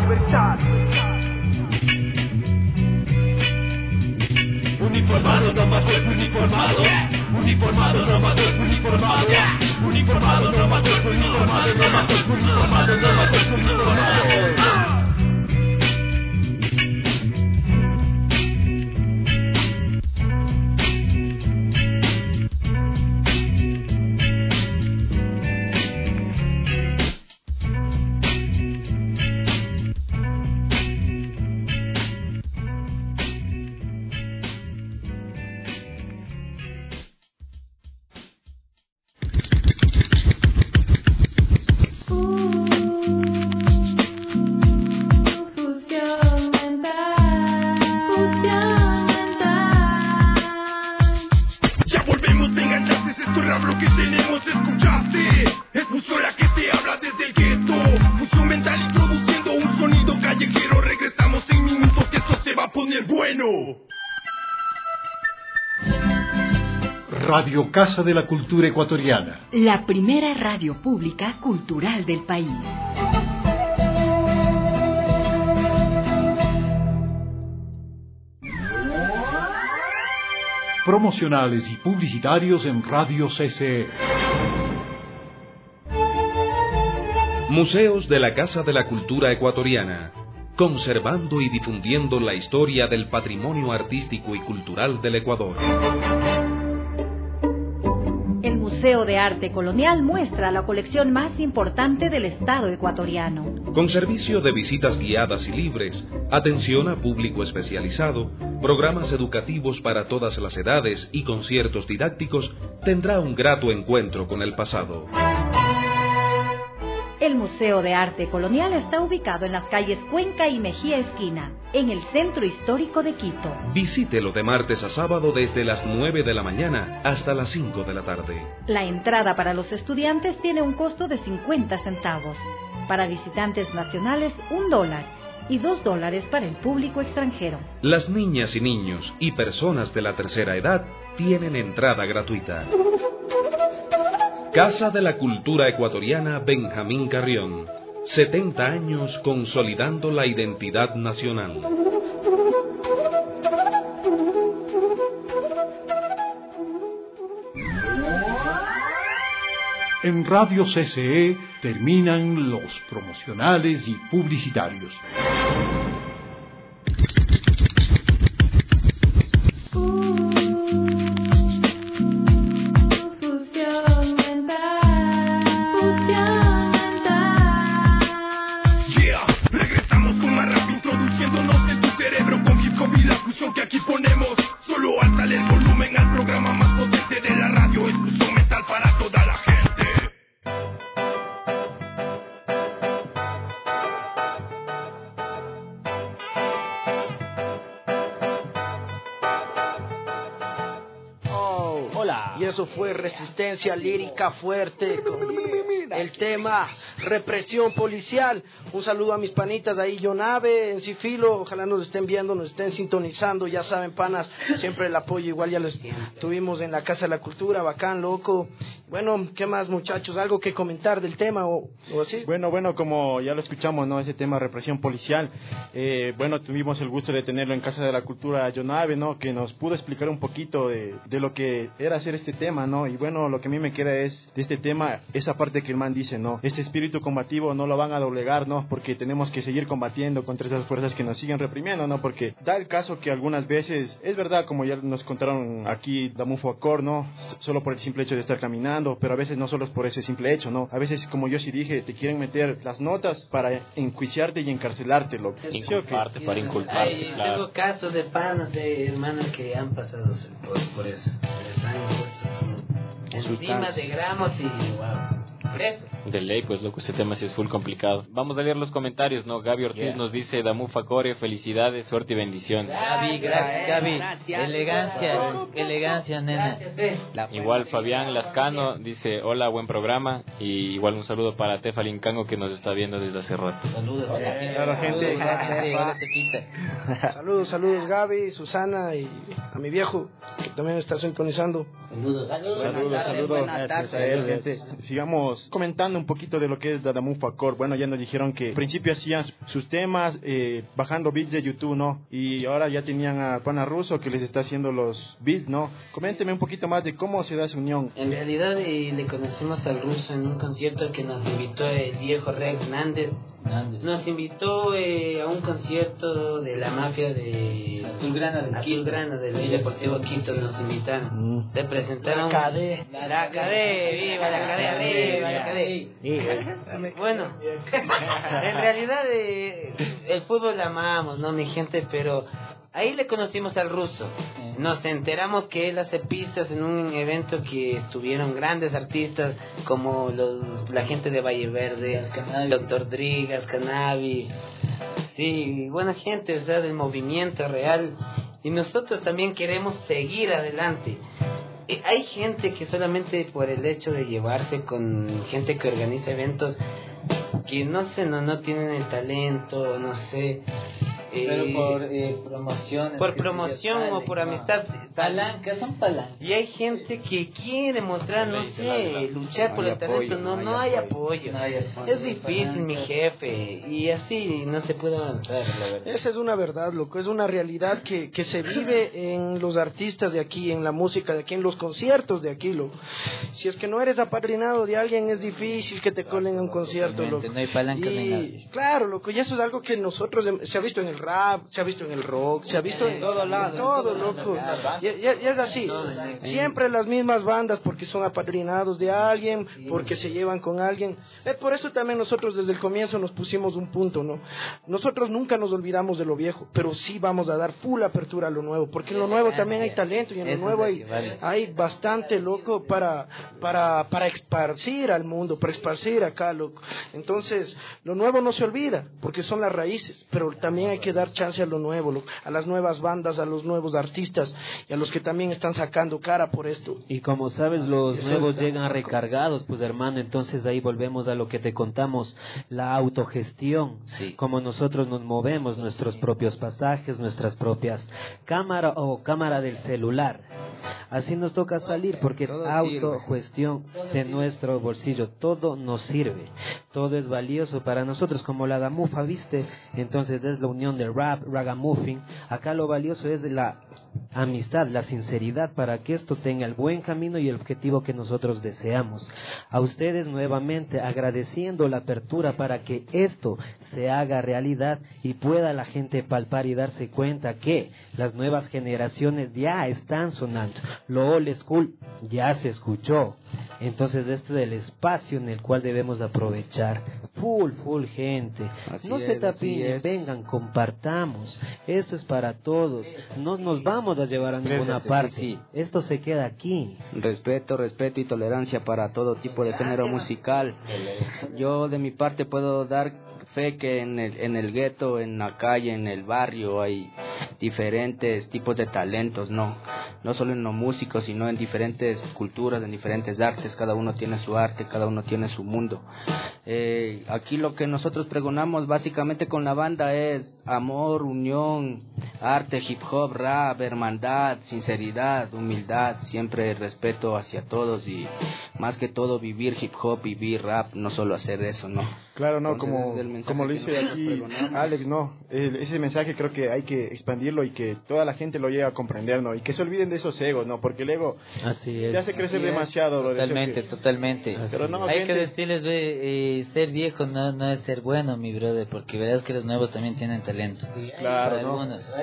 Uniformado, no más es uniformado. Uniformado, no más es uniformado. Uniformado, no más es uniformado. No más es uniformado, no más es uniformado.
Radio Casa de la Cultura Ecuatoriana.
La primera radio pública cultural del país.
Promocionales y publicitarios en Radio C C E.
Museos de la Casa de la Cultura Ecuatoriana, conservando y difundiendo la historia del patrimonio artístico y cultural del Ecuador.
El Museo de Arte Colonial muestra la colección más importante del Estado ecuatoriano.
Con servicio de visitas guiadas y libres, atención a público especializado, programas educativos para todas las edades y conciertos didácticos, tendrá un grato encuentro con el pasado.
El Museo de Arte Colonial está ubicado en las calles Cuenca y Mejía Esquina, en el centro histórico de Quito.
Visítelo de martes a sábado desde las nueve de la mañana hasta las cinco de la tarde.
La entrada para los estudiantes tiene un costo de cincuenta centavos. Para visitantes nacionales, un dólar. Y dos dólares para el público extranjero.
Las niñas y niños y personas de la tercera edad tienen entrada gratuita. Casa de la Cultura Ecuatoriana Benjamín Carrión. setenta años consolidando la identidad nacional.
En Radio C C E terminan los promocionales y publicitarios.
Que aquí ponemos, solo alzale el volumen al programa más potente de la radio, exclusión mental para toda la gente.
Oh, hola. Y eso fue Resistencia Lírica Fuerte con el tema Represión Policial. Un saludo a mis panitas ahí, Yonave, en Cifilo, ojalá nos estén viendo, nos estén sintonizando, ya saben, panas, siempre el apoyo, igual ya les tuvimos en la Casa de la Cultura, bacán, loco. Bueno, ¿qué más, muchachos? ¿Algo que comentar del tema o, o así?
Bueno, bueno, como ya lo escuchamos, ¿no? Ese tema represión policial, eh, bueno, tuvimos el gusto de tenerlo en Casa de la Cultura, Yonave, ¿no? Que nos pudo explicar un poquito de, de lo que era hacer este tema, ¿no? Y bueno, lo que a mí me queda es, de este tema, esa parte que el man dice, ¿no? Este espíritu combativo no lo van a doblegar, ¿no? Porque tenemos que seguir combatiendo contra esas fuerzas que nos siguen reprimiendo, ¿no? Porque da el caso que algunas veces, es verdad, como ya nos contaron aquí, Damufo Acor, ¿no? Solo por el simple hecho de estar caminando, pero a veces no solo es por ese simple hecho, ¿no? A veces, como yo sí dije, te quieren meter las notas para enjuiciarte y encarcelarte, loco.
Inculparte, para inculparte,
Hay,
claro.
Tengo casos de panas, de hermanos que han pasado por, por eso. Les han puesto encima de gramos y wow. presos.
De ley, pues loco, ese tema sí es full complicado. Vamos a leer los comentarios, ¿no? Gaby Ortiz yeah. nos dice, Damufa Core, felicidades, suerte y bendición.
Gaby, gra Gaby, gracias. elegancia, elegancia, nena.
Igual Fabián Lascano dice, hola, buen programa. Y igual un saludo para Tefa Lincango que nos está viendo desde hace rato.
Saludos,
hola, gente. Saludos, saludos Gaby, Susana y a mi viejo que también está sintonizando.
Saludos, saludos.
Saludos, saludos. Gracias a él, gente. Sigamos comentando un poquito de lo que es Damufa Core. Bueno, ya nos dijeron que al principio hacían sus temas eh, bajando beats de YouTube, ¿no? Y ahora ya tenían a Pana Russo que les está haciendo los beats, ¿no? Coménteme un poquito más de cómo se da esa unión.
En realidad eh, le conocimos al Russo en un concierto que nos invitó el viejo Rex Nández. Nos invitó eh, a un concierto de la mafia de
Azulgrana del
Azulgrana del Deportivo Quito. Nos invitaron. Mm. Se presentaron.
La Cadé.
La Cadé, viva la Cadé, viva la Cadé. Bueno, en realidad eh, el fútbol lo amamos, ¿no, mi gente? Pero ahí le conocimos al Russo. Nos enteramos que él hace pistas en un evento que estuvieron grandes artistas como los la gente de Valle Verde, Doctor Drigas, Cannabis, sí, buena gente, o sea, del movimiento real. Y nosotros también queremos seguir adelante. Hay gente que solamente por el hecho de llevarse con gente que organiza eventos, que no sé, no, no tienen el talento, no sé.
Pero eh, por eh, promoción.
Por promoción o por amistad.
Palancas, son palancas.
Y hay gente que quiere mostrar, no sé, luchar por el talento. No, no hay apoyo. Es difícil, mi jefe. Y así no se puede avanzar, la verdad.
Esa es una verdad, loco. Es una realidad que, que se vive en los artistas de aquí, en la música de aquí, en los conciertos de aquí, loco. Si es que no eres apadrinado de alguien, es difícil que te colen a un concierto, loco.
No hay palancas ni nada.
Claro, loco. Y eso es algo que nosotros, se ha visto en el rap, se ha visto en el rock, se ha visto en todo lado, todo, loco. Y, y, y es así, siempre las mismas bandas porque son apadrinados de alguien, porque se llevan con alguien. Eh, por eso también nosotros desde el comienzo nos pusimos un punto, ¿no? Nosotros nunca nos olvidamos de lo viejo, pero sí vamos a dar full apertura a lo nuevo, porque en lo nuevo también hay talento y en lo nuevo hay, hay bastante, loco, para, para, para esparcir al mundo, para esparcir acá, loco. Entonces, lo nuevo no se olvida, porque son las raíces, pero también hay que dar chance a lo nuevo, loco, a las nuevas bandas, a los nuevos artistas y a los que también están sacando cara por esto.
Y como sabes, los Eso nuevos llegan recargados, pues hermano, entonces ahí volvemos a lo que te contamos, la autogestión, sí. Como nosotros nos movemos, nuestros propios pasajes, nuestras propias cámaras o cámara del celular. Así nos toca salir porque es autogestión de nuestro bolsillo, todo nos sirve, todo es valioso para nosotros, como la Damufa, ¿viste? Entonces es la unión de rap, ragamuffin. Acá lo valioso es la amistad, la sinceridad para que esto tenga el buen camino y el objetivo que nosotros deseamos. A ustedes nuevamente agradeciendo la apertura para que esto se haga realidad y pueda la gente palpar y darse cuenta que las nuevas generaciones ya están sonando. Lo old school ya se escuchó. Entonces este es el espacio en el cual debemos aprovechar. Full, full gente. Así no es, se tapinen, vengan, compartamos. Esto es para todos. No nos vamos a llevar a ninguna parte. Sí, sí. Esto se queda aquí.
Respeto, respeto y tolerancia para todo tipo de género musical. Yo de mi parte puedo dar fe que en el, en el gueto, en la calle, en el barrio hay diferentes tipos de talentos, no, no solo en los músicos, sino en diferentes culturas, en diferentes artes. Cada uno tiene su arte, cada uno tiene su mundo. Eh, aquí lo que nosotros pregonamos básicamente con la banda es amor, unión, arte, hip hop, rap, hermandad, sinceridad, humildad, siempre respeto hacia todos y más que todo vivir hip hop, vivir rap, no solo hacer eso, ¿no?
Claro, no, como, como lo dice aquí Alex, no, el, ese mensaje creo que hay que expandirlo y que toda la gente lo llegue a comprender, ¿no? Y que se olviden de esos egos, ¿no? Porque el ego
Así es.
te hace crecer
Así
demasiado.
Totalmente,
que...
totalmente.
Pero no,
hay
gente...
que decirles, eh, ser viejo no, no es ser bueno, mi brother, porque verás que los nuevos también tienen talento.
Claro,
Para
¿no?
algunos.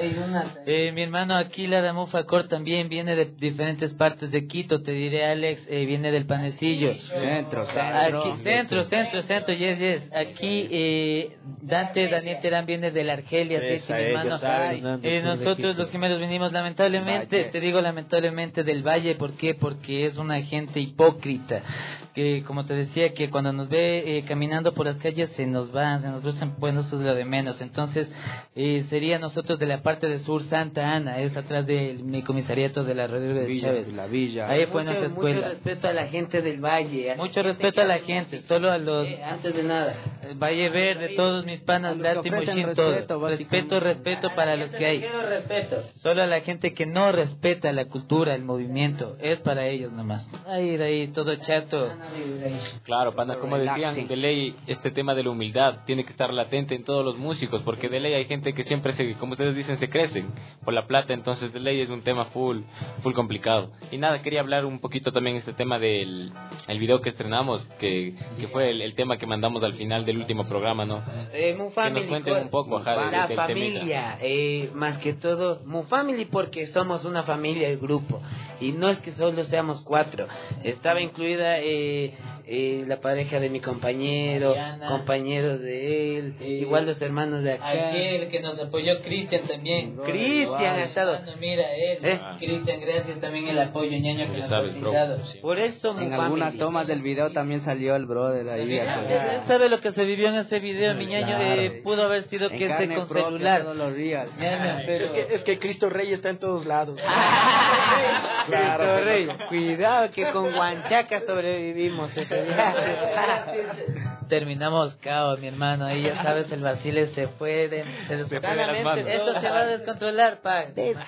Eh, mi hermano, aquí la Damufacor también viene de diferentes partes de Quito, te diré, Alex, eh, viene del Panecillo.
Centro,
centro. Aquí, centro, centro, centro, yes, yes. Aquí eh, Dante, Daniel Terán viene de la Argelia, sí, mi hermano. Eh, nosotros los gemelos venimos lamentablemente, Valle. te digo lamentablemente del Valle, ¿por qué? Porque es una gente hipócrita, que como te decía, que cuando nos ve eh, caminando por las calles se nos van, se nos gustan, bueno, eso es lo de menos. Entonces, eh, sería nosotros de la parte de sur Santa Ana, es atrás del mi comisariato de la Rodrigo de
Villa,
Chávez.
La Villa.
Ahí fue
mucho,
nuestra escuela.
Mucho respeto a la gente del Valle.
Mucho respeto a la gente, solo a los...
Eh, antes de nada.
Valle Verde, todos mis panas, Lati, Mochín, todo. Respeto, respeto para los que hay.
Respeto.
Solo a la gente que no respeta la cultura, el movimiento, es para ellos nomás. Ahí, de ahí, todo chato.
Claro, pana, como decían, de ley, este tema de la humildad tiene que estar latente en todos los músicos, porque de ley hay gente que siempre se, como ustedes dicen, se crecen por la plata, entonces de ley es un tema full, full complicado. Y nada, quería hablar un poquito también este tema del el video que estrenamos, que, que fue el, el tema que mandamos al final del último programa, ¿no?
Eh, Mufamily,
que nos cuenten un poco, ajá, de,
la
del
familia, eh, más que todo, Mufamily, porque somos una familia, el grupo, y no es que solo seamos cuatro, estaba incluida eh, eh, la pareja de mi compañero, Mariana, compañero de él, eh, igual los hermanos de acá.
Aquel que nos apoyó, Cristian también.
Cristian ha estado.
Hermano, mira, él,
¿Eh?
Cristian, gracias también el apoyo, ñaño, que nos
sabes,
ha brindado.
sí.
Por eso,
en algunas tomas del video también salió el brother ahí.
Él sabe lo que se vivió en ese video, mi ñaño,
claro.
eh, pudo haber sido
En
que esté con
propia,
celular.
todos los días.
Ñaño, pero...
Es que, es que Cristo Rey está en todos lados.
Claro, Cristo Rey. Cuidado que con Huanchaca sobrevivimos ese día.
Terminamos caos, mi hermano. Ahí ya sabes, el vacile se puede. Se
Se fue de las manos.
Esto se va a descontrolar, pa.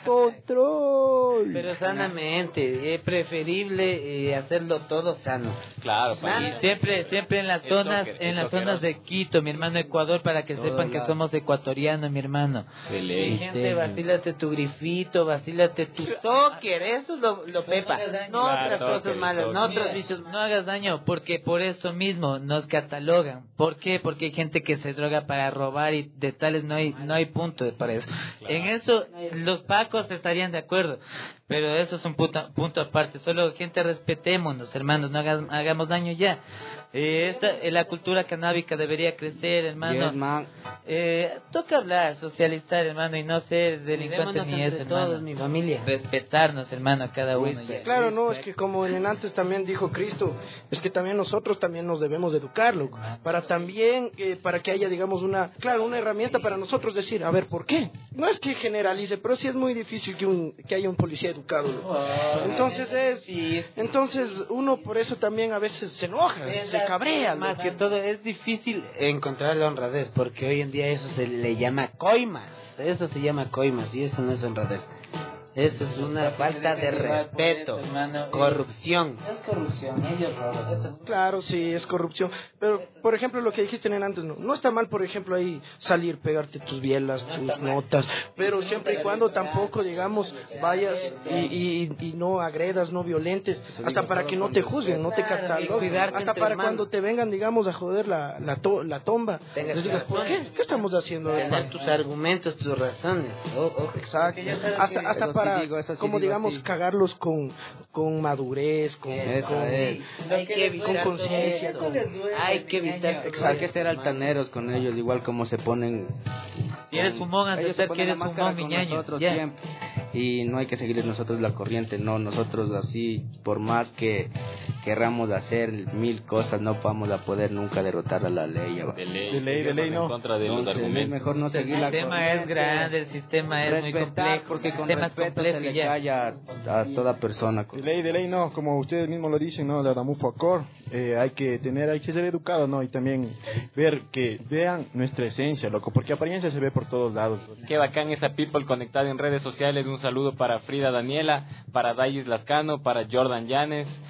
Descontrol. Pero sanamente, es preferible eh, hacerlo todo sano.
Claro, pa.
Y siempre, siempre en las
El
zonas,
soccer,
en
el
las
soccer,
zonas de Quito, mi hermano, Ecuador, para que
Todo
sepan que
lado.
somos ecuatorianos, mi hermano.
De
Y
ley.
gente, vacílate tu grifito, vacílate tu soccer, eso es lo, lo pepa. No
Claro,
otras
soccer,
cosas malas,
soccer.
no otros
Mira,
vicios.
no hagas daño, porque por eso mismo nos catalogan. ¿Por qué? Porque hay gente que se droga para robar y de tales no hay no hay punto para eso.
Claro.
En eso los pacos estarían de acuerdo, pero eso es un punto, punto aparte. Solo gente, respetémonos, hermanos, no hagas, hagamos daño ya. Eh, esta, eh, la cultura canábica debería crecer, hermano.
Yes, man.
Eh, toca hablar, socializar, hermano, y no ser delincuentes ni eso, hermano.
Todos, mi familia.
Respetarnos, hermano, a cada uno. Ya.
Claro, no, es que como en antes también dijo Cristo, es que también nosotros también nos debemos de educar, loco, para también, eh, para que haya, digamos, una, claro, una herramienta para nosotros decir, a ver, ¿por qué? No es que generalice, pero sí es muy difícil que, un, que haya un policía educado, loco. Entonces es, entonces uno por eso también a veces se enoja, se cabrea,
Más
loco.
que todo es difícil encontrar la honradez, porque hoy en día eso se le llama coimas, eso se llama coimas y eso no es honradez. Eso es una falta de respeto, corrupción.
Es corrupción, ellos roban. Eso es...
Claro, sí, es corrupción. Pero, por ejemplo, lo que dijiste en antes, no, no está mal, por ejemplo, ahí salir, pegarte tus bielas, tus notas, pero siempre y cuando tampoco, digamos, vayas y, y, y no agredas, no violentes, hasta para que no te juzguen, no te cataloguen, hasta para cuando te vengan, digamos, a joder la, la, to, la tomba, les digas, ¿por qué? ¿Qué estamos haciendo?
Tener tus argumentos, tus razones. Oh, oh.
Exacto. Hasta, hasta
Eso sí
para,
digo, eso sí
como
digo,
digamos,
sí.
cagarlos con, con madurez, con,
Eso
con,
es.
Hay que evitar
con conciencia,
todo
con...
eso. Hay que evitar.
Hay que ser altaneros con ellos, igual como se ponen.
Si eres fumón,
Ellos se
aceptar que
ponen la
eres
máscara
fumón, mi
con
ñaño.
nosotros
Ya.
siempre. Y no hay que seguirles nosotros la corriente, no, nosotros así, por más que querramos hacer mil cosas, no vamos a poder nunca derrotar a la ley.
De ley,
De ley, de ley, no.
En contra de los
Entonces,
argumentos.
es mejor no
El
seguir la
sistema
corriente.
es grande, el sistema es muy
Respetar,
complejo.
porque
El
con
sistema es
respeto
complejo
se
y
le
ya.
calla a, a toda persona.
De ley, de ley, no, como ustedes mismos lo dicen, ¿no? La Damufacor, eh, hay que tener, hay que ser educados, ¿no? Y también ver que vean nuestra esencia, loco, porque apariencia se ve por todos lados.
Qué bacán esa people conectada en redes sociales. Un saludo para Frida Daniela, para Dayis Lascano, para Jordan Llanes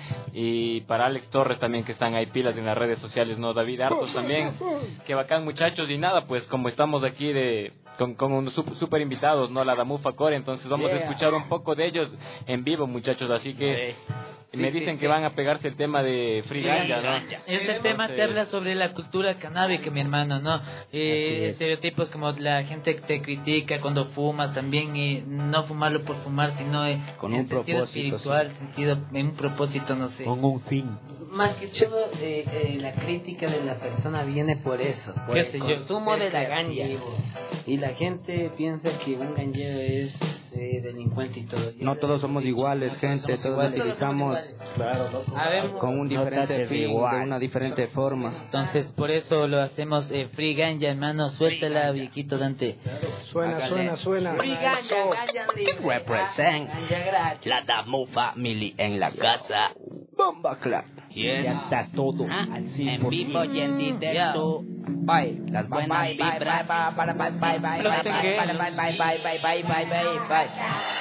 y para Alex Torres también, que están ahí pilas en las redes sociales, ¿no? David Artos también. Qué bacán, muchachos. Y nada, pues como estamos aquí de con, con unos super, super invitados, ¿no? La Damufacor, entonces vamos
Yeah.
a escuchar un poco de ellos en vivo, muchachos. Así que me
Sí,
dicen
sí,
que
sí.
van a pegarse el tema de Free Ganja, ¿no?
Este tema te habla sobre la cultura canábica, mi hermano, ¿no? Eh,
es.
estereotipos como la gente que te critica cuando fumas también, y no fumarlo por fumar, sino eh,
Con
en
un
sentido
propósito,
espiritual, sentido, en un propósito, no sé.
Con un fin.
Más que todo, eh, eh, la crítica de la persona viene por eso, por
¿Qué
el
sé yo?
consumo
Ser
de la
creativo.
ganja. Y la gente piensa que un ganjero es eh, delincuente y todo.
No todos somos iguales, gente, todos
iguales.
utilizamos
Habemos-
con un diferente
taches
fin,
igual.
de una diferente forma.
Entonces, por eso lo hacemos eh, Free Ganja, hermano. Suéltala, viejito Dante.
Suena,
Hágale.
suena, suena.
Free ganja, ganja libre.
Represent
Ganja gratis.
La Damu Family en la casa.
Bomba Club.
Yes.
Ya está todo
Ah,
al
en
cien por
vivo
ciento.
y en directo. Bye. Las buenas
Bye, bye,
vibras.
bye, bye, bye, bye, bye,
Los
bye,
tengueros.
bye, bye, bye, bye, bye, bye, bye, bye, bye.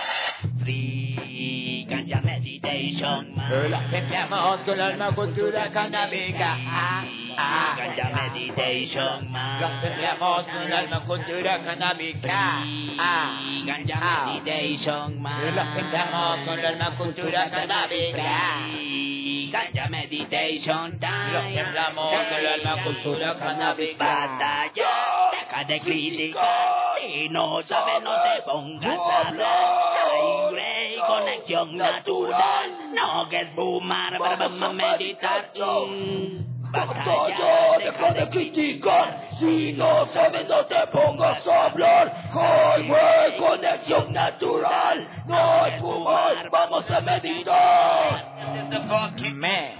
Free Ganja Meditation.
Empleamos con la alma cultura canábica. Ah, ah.
Ganja Meditation.
Empleamos con el alma cultura canábica. Ah,
Ganja Meditation.
Empleamos con el alma cultura canábica.
Ganja Meditation Time.
Lo sembramos con el alma cultura canábica.
Batalla, deja de criticar. Si no sabes, no te pongas a hablar. Aire y conexión natural. No que es fumar, vamos a meditar. Mm. Batalla, deja de criticar. Si no sabes, no te pongas a hablar. Highway, conexión natural. No es fumar, vamos a meditar.
Me.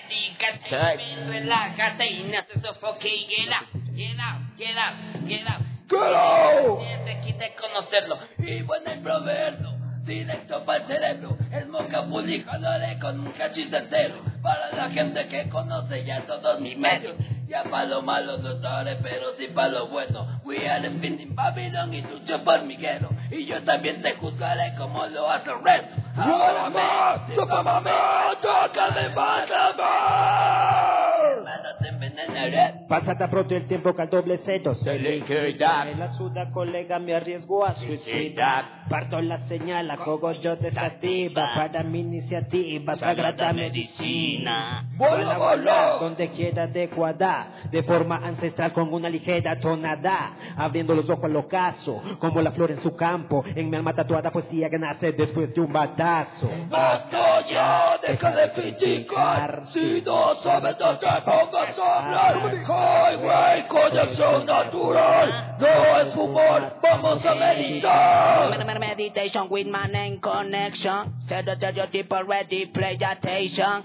Relájate y no te sofoque y get out, get out, get out, get out.
Get out.
Te quite conocerlo. Y bueno, el proverbio, directo para el cerebro. Es moca publicadores con un cachis certero. Para la gente que conoce ya todos mis medios. Ya para lo malo no estaré, pero sí para lo bueno. We are in Babylon y lucho por Miguelo. Y yo también te juzgaré como lo hace el resto. Ahora me, tócame, tócame, pásame. Hermano, te envenenaré.
Pasa tan pronto el tiempo que al doble cero se
liquida.
Me la suda, colega, me arriesgo a suicidar. Parto la señal, a juego yo desactiva. Para mi iniciativa, sagrada medicina.
Bola, bola.
Donde quiera adecuada, de forma ancestral con una ligera tonada. Abriendo los ojos al ocaso, como la flor en su campo. En mi alma tatuada poesía que nace después de un batazo.
Basta ya, deja de criticar. Si no sabes, no te pongas a hablar. Highway, conexión natural. No es humor, vamos a meditar.
Meditation with man and connection. Cero estereotipo ready, play attention.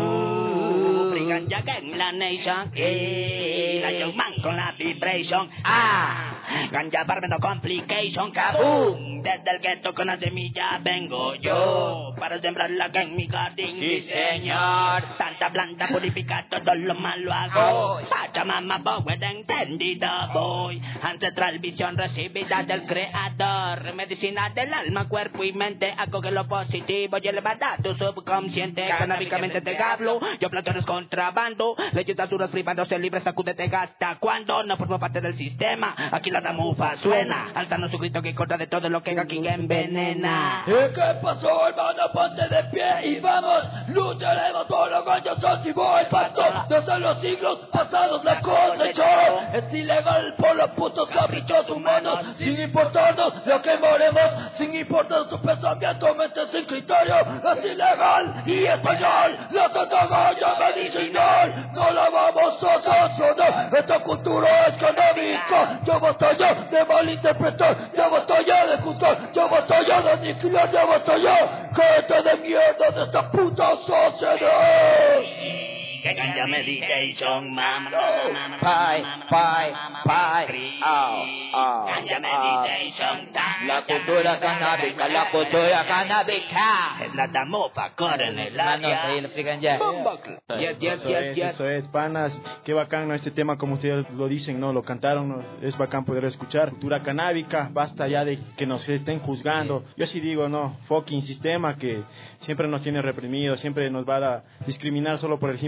Ooh, Free Ganja Gang la nation. Eh, la Young Man con la vibration. Ah, Ganja Bar no complication. Kaboom, desde el gueto con la semilla vengo yo. Para sembrarla en mi jardín, sí señor. Santa planta purifica todo lo malo hago. Pachamama power entendido voy. Ancestral visión recibida del creador. Medicina del alma, cuerpo y mente. Acoge lo positivo y elevada tu subconsciente. Canábicamente te hablo. Yo planteo es contrabando. Legislaturas privadas el libre sacúdete gasta. Cuando no formo parte del sistema. Aquí la damufa suena. Alzando su grito que corta de todo lo que aquí envenena.
¿Y qué pasó, hermano? Ponte de pie y vamos. Lucharemos por los ganchos activó el pacto. Desde los siglos pasados la cosechó. Es ilegal por los putos caprichos humanos. Sin importarnos lo que moremos. Sin importar su pensamiento, mente sin criterio. Es ilegal y español. La santa ganja medicinal. No la vamos a sancionar. Esta cultura es canábica. Ya basta ya de malinterpretar. Ya basta ya de juzgar. Ya basta ya de aniquilar. Ya basta ya. Gente de mierda de esta puta sociedad.
Ganja Meditation, mama.
Pai, pai, pai. Oh, oh,
Ganja
oh.
Meditation time.
La cultura canábica, la cultura canábica.
Es la damofa, corre en el
Hermanos,
área.
ahí lo Free Ganja.
Yes, yes,
Eso
yes,
es,
yes.
eso es, panas. Qué bacán, ¿no? Este tema, como ustedes lo dicen, ¿no? Lo cantaron, ¿no? Es bacán poder escuchar. Cultura canábica, basta ya de que nos estén juzgando. Yo sí digo, no, fucking sistema que siempre nos tiene reprimidos, siempre nos va a discriminar solo por el simple hecho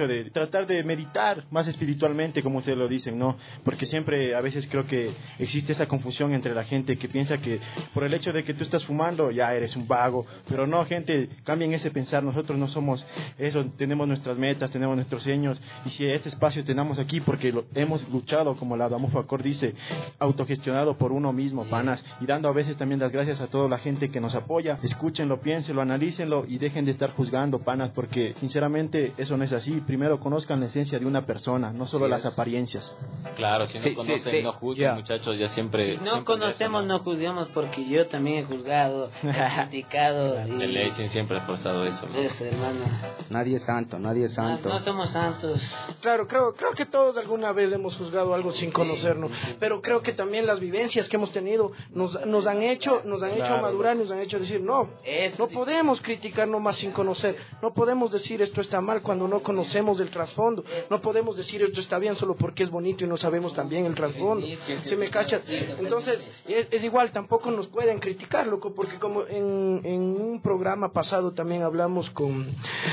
de tratar de meditar más espiritualmente, como ustedes lo dicen, ¿no? Porque siempre, a veces creo que existe esa confusión entre la gente que piensa que por el hecho de que tú estás fumando ya eres un vago, pero no, gente, cambien ese pensar. Nosotros no somos eso, tenemos nuestras metas, tenemos nuestros sueños, y si este espacio tenemos aquí porque lo, hemos luchado, como la Damufacor dice, autogestionado por uno mismo, panas, y dando a veces también las gracias a toda la gente que nos apoya. Escúchenlo, piénsenlo, analícenlo y dejen de estar juzgando, panas, porque sinceramente eso no es así. Primero conozcan la esencia de una persona, no solo sí, las apariencias.
Claro, si no sí, conocen, sí, sí. no juzguen, yeah. muchachos, ya siempre...
No
siempre
conocemos, eso, ¿no? no juzgamos, porque yo también he juzgado, he criticado.
Y... El Leicin siempre ha pasado eso, ¿no?
Eso, hermano.
Nadie es santo, nadie es santo.
No, no somos santos.
Claro, creo, creo que todos alguna vez hemos juzgado algo sin conocernos, sí, sí. pero creo que también las vivencias que hemos tenido nos, nos han hecho, nos han claro. hecho madurar, nos han hecho decir, no, eso, no podemos criticar nomás sin conocer, no podemos decir esto está mal cuando no conocemos el trasfondo, no podemos decir esto está bien solo porque es bonito y no sabemos también el trasfondo. ¿Se me cacha? Entonces, es, es igual, tampoco nos pueden criticar, loco, porque como en, en un programa pasado también hablamos con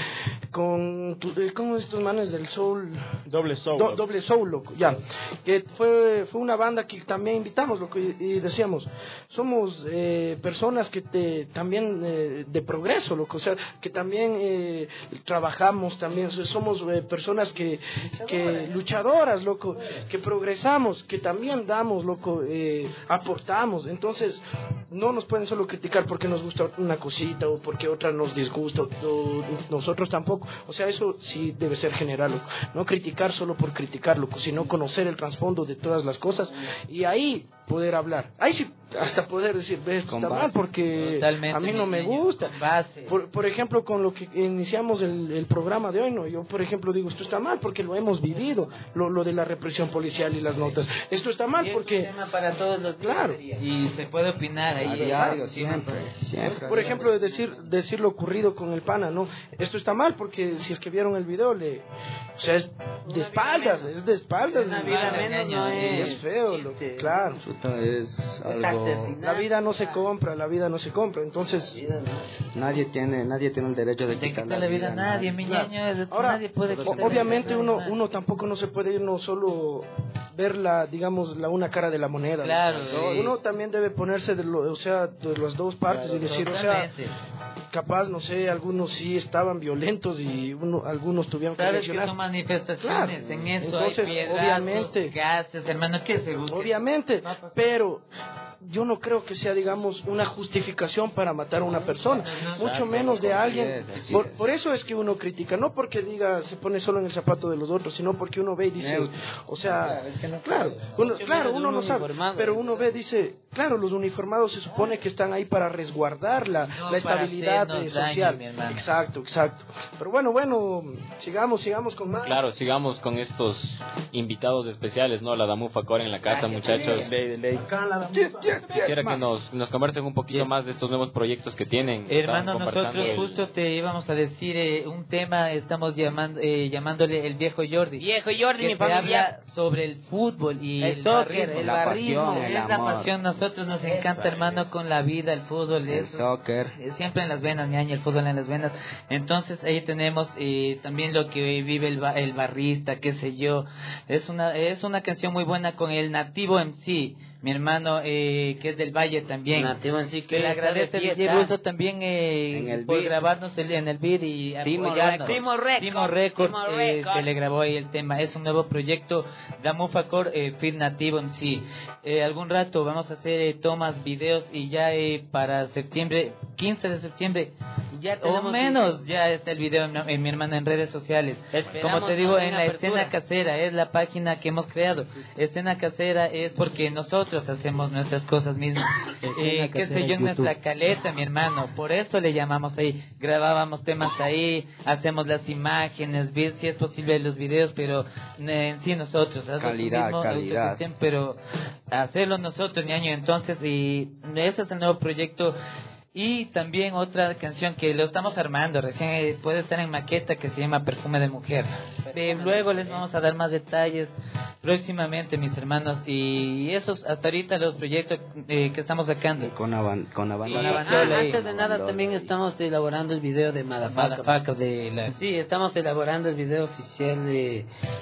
con ¿cómo estos manes del soul?
Doble Soul.
Do, doble Soul, loco, ya. Que fue fue una banda que también invitamos, loco, y, y decíamos, somos eh, personas que te, también eh, de progreso, loco, o sea, que también eh, trabajamos, también somos eh, personas que, que luchadoras, loco, que progresamos, que también damos, loco, eh, aportamos. Entonces, no nos pueden solo criticar porque nos gusta una cosita o porque otra nos disgusta, o, o nosotros tampoco. O sea, eso sí debe ser general, loco. No criticar solo por criticar, loco, sino conocer el trasfondo de todas las cosas y ahí poder hablar. Ahí sí, hasta poder decir, ves, esto está mal porque totalmente a mí no me gusta. Por, por ejemplo, con lo que iniciamos el, el programa de hoy, no, yo por ejemplo digo, esto está mal porque lo hemos vivido, lo, lo de la represión policial y las notas. Esto está mal porque...
Es un tema para todos los
claro.
Y se puede opinar ahí.
A diario, siempre. siempre.
Por ejemplo, de decir, decir lo ocurrido con el pana, ¿no? Esto está mal porque si es que vieron el video, le... O sea, es de espaldas, es de espaldas.
Una vida menos no es,
es feo, lo, claro.
Es algo...
La vida no se compra, la vida no se compra, entonces
nadie tiene nadie tiene el derecho de quitar
la, la vida, nadie, mi
claro.
ñaño,
ahora
nadie puede quitar
obviamente
la vida,
uno uno tampoco no se puede ir no solo ver la, digamos, la una cara de la moneda,
claro,
¿no?
sí.
Uno también debe ponerse de lo, o sea, de las dos partes, claro, y decir, totalmente. O sea, capaz, no sé, algunos sí estaban violentos y uno, algunos tuvieron que reaccionar.
Sabes que son manifestaciones, claro. En eso
entonces,
hay piedrazos,
obviamente,
gases, hermano, ¿qué se busca?
Obviamente, pero yo no creo que sea, digamos, una justificación para matar a una persona, mucho menos de alguien. Por, por eso es que uno critica, no porque diga, se pone solo en el zapato de los otros, sino porque uno ve y dice, o sea, claro, uno, claro, uno no sabe, pero uno ve, dice, claro, los uniformados se supone que están ahí para resguardar la, la estabilidad social. Exacto, exacto. Pero bueno, bueno, sigamos, sigamos con más.
Claro, sigamos con estos invitados especiales, ¿no? La Damufacor en la casa, muchachos. Quisiera que nos, nos conversen un poquito yes. más de estos nuevos proyectos que tienen.
Hermano, nosotros el... justo te íbamos a decir eh, un tema, estamos llamando eh, llamándole el viejo Jordi.
Viejo Jordi,
que
mi familia.
Habla sobre el fútbol y
el,
el
soccer,
barrismo,
el
la
barrismo,
pasión, el es la pasión. Nosotros nos encanta, Eso, hermano, con la vida, el fútbol,
el
eso,
soccer.
Siempre en las venas, ñaña, el fútbol en las venas. Entonces ahí tenemos eh, también lo que vive el, el barrista, qué sé yo. Es una es una canción muy buena con el Nativo M C. Mi hermano, eh, que es del Valle también.
Nativo en sí que
le agradece el gusto también eh,
en el
por
beat.
grabarnos el, en el beat y
Timo
apoyarnos.
Timo Record.
Timo Record,
Timo
eh,
Record.
que le grabó ahí el tema. Es un nuevo proyecto Damufacor, eh, Fit Nativo en sí. Eh, algún rato vamos a hacer eh, tomas, videos y ya eh, para septiembre, quince de septiembre,
ya
o menos, video. Ya está el video en, en mi hermana en redes sociales.
Esperamos
Como te digo, en la
apertura.
Escena Casera es la página que hemos creado. Escena Casera es porque nosotros hacemos nuestras cosas mismas. Eh, qué sé yo, en nuestra caleta, mi hermano. Por eso le llamamos ahí. Grabábamos temas ahí, hacemos las imágenes, si es posible los videos, pero eh, en sí nosotros.
Calidad,
mismo,
calidad.
Pero hacerlo nosotros, ñaño. Entonces, y ese es el nuevo proyecto. Y también otra canción que lo estamos armando, recién eh, puede estar en maqueta, que se llama Perfume de Mujer. Eh, luego les vamos a dar más detalles. próximamente, mis hermanos. Y esos, hasta ahorita, los proyectos eh, que estamos sacando.
Con la, ban- con la banda.
Y, ah, antes de nada, también estamos elaborando el video de Motherfucker.
Motherfucker de la...
Sí, estamos elaborando el video oficial de,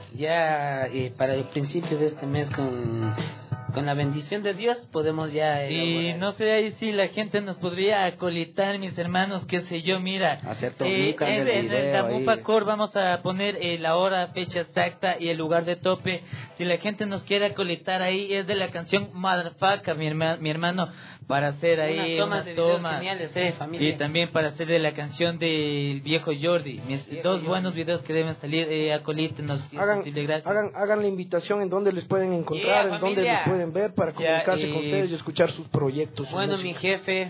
ya eh, para el principio de este mes con... Con la bendición de Dios podemos ya
Y no sé ahí si la gente nos podría acolitar, mis hermanos, qué sé yo, mira.
Hacer
eh,
tomica
en,
en el
en el
video
Damufa
ahí.
Core vamos a poner eh, la hora, fecha exacta y el lugar de tope. Si la gente nos quiere acolitar ahí, es de la canción Motherfucker, mi, herma, mi hermano, para hacer ahí
unas tomas
unas
de videos
tomas.
geniales, eh, familia.
Y también para hacer de la canción del viejo Jordi. Mis,
Viejo
dos
Jordi.
buenos videos que deben salir, eh, acolítenos, si es
Hagan,
posible, gracias.
hagan, hagan la invitación en donde les pueden encontrar,
Yeah,
en donde
familia.
les pueden ver para
Ya,
comunicarse
y-
con ustedes y escuchar sus proyectos. su
Bueno,
música.
mi jefe,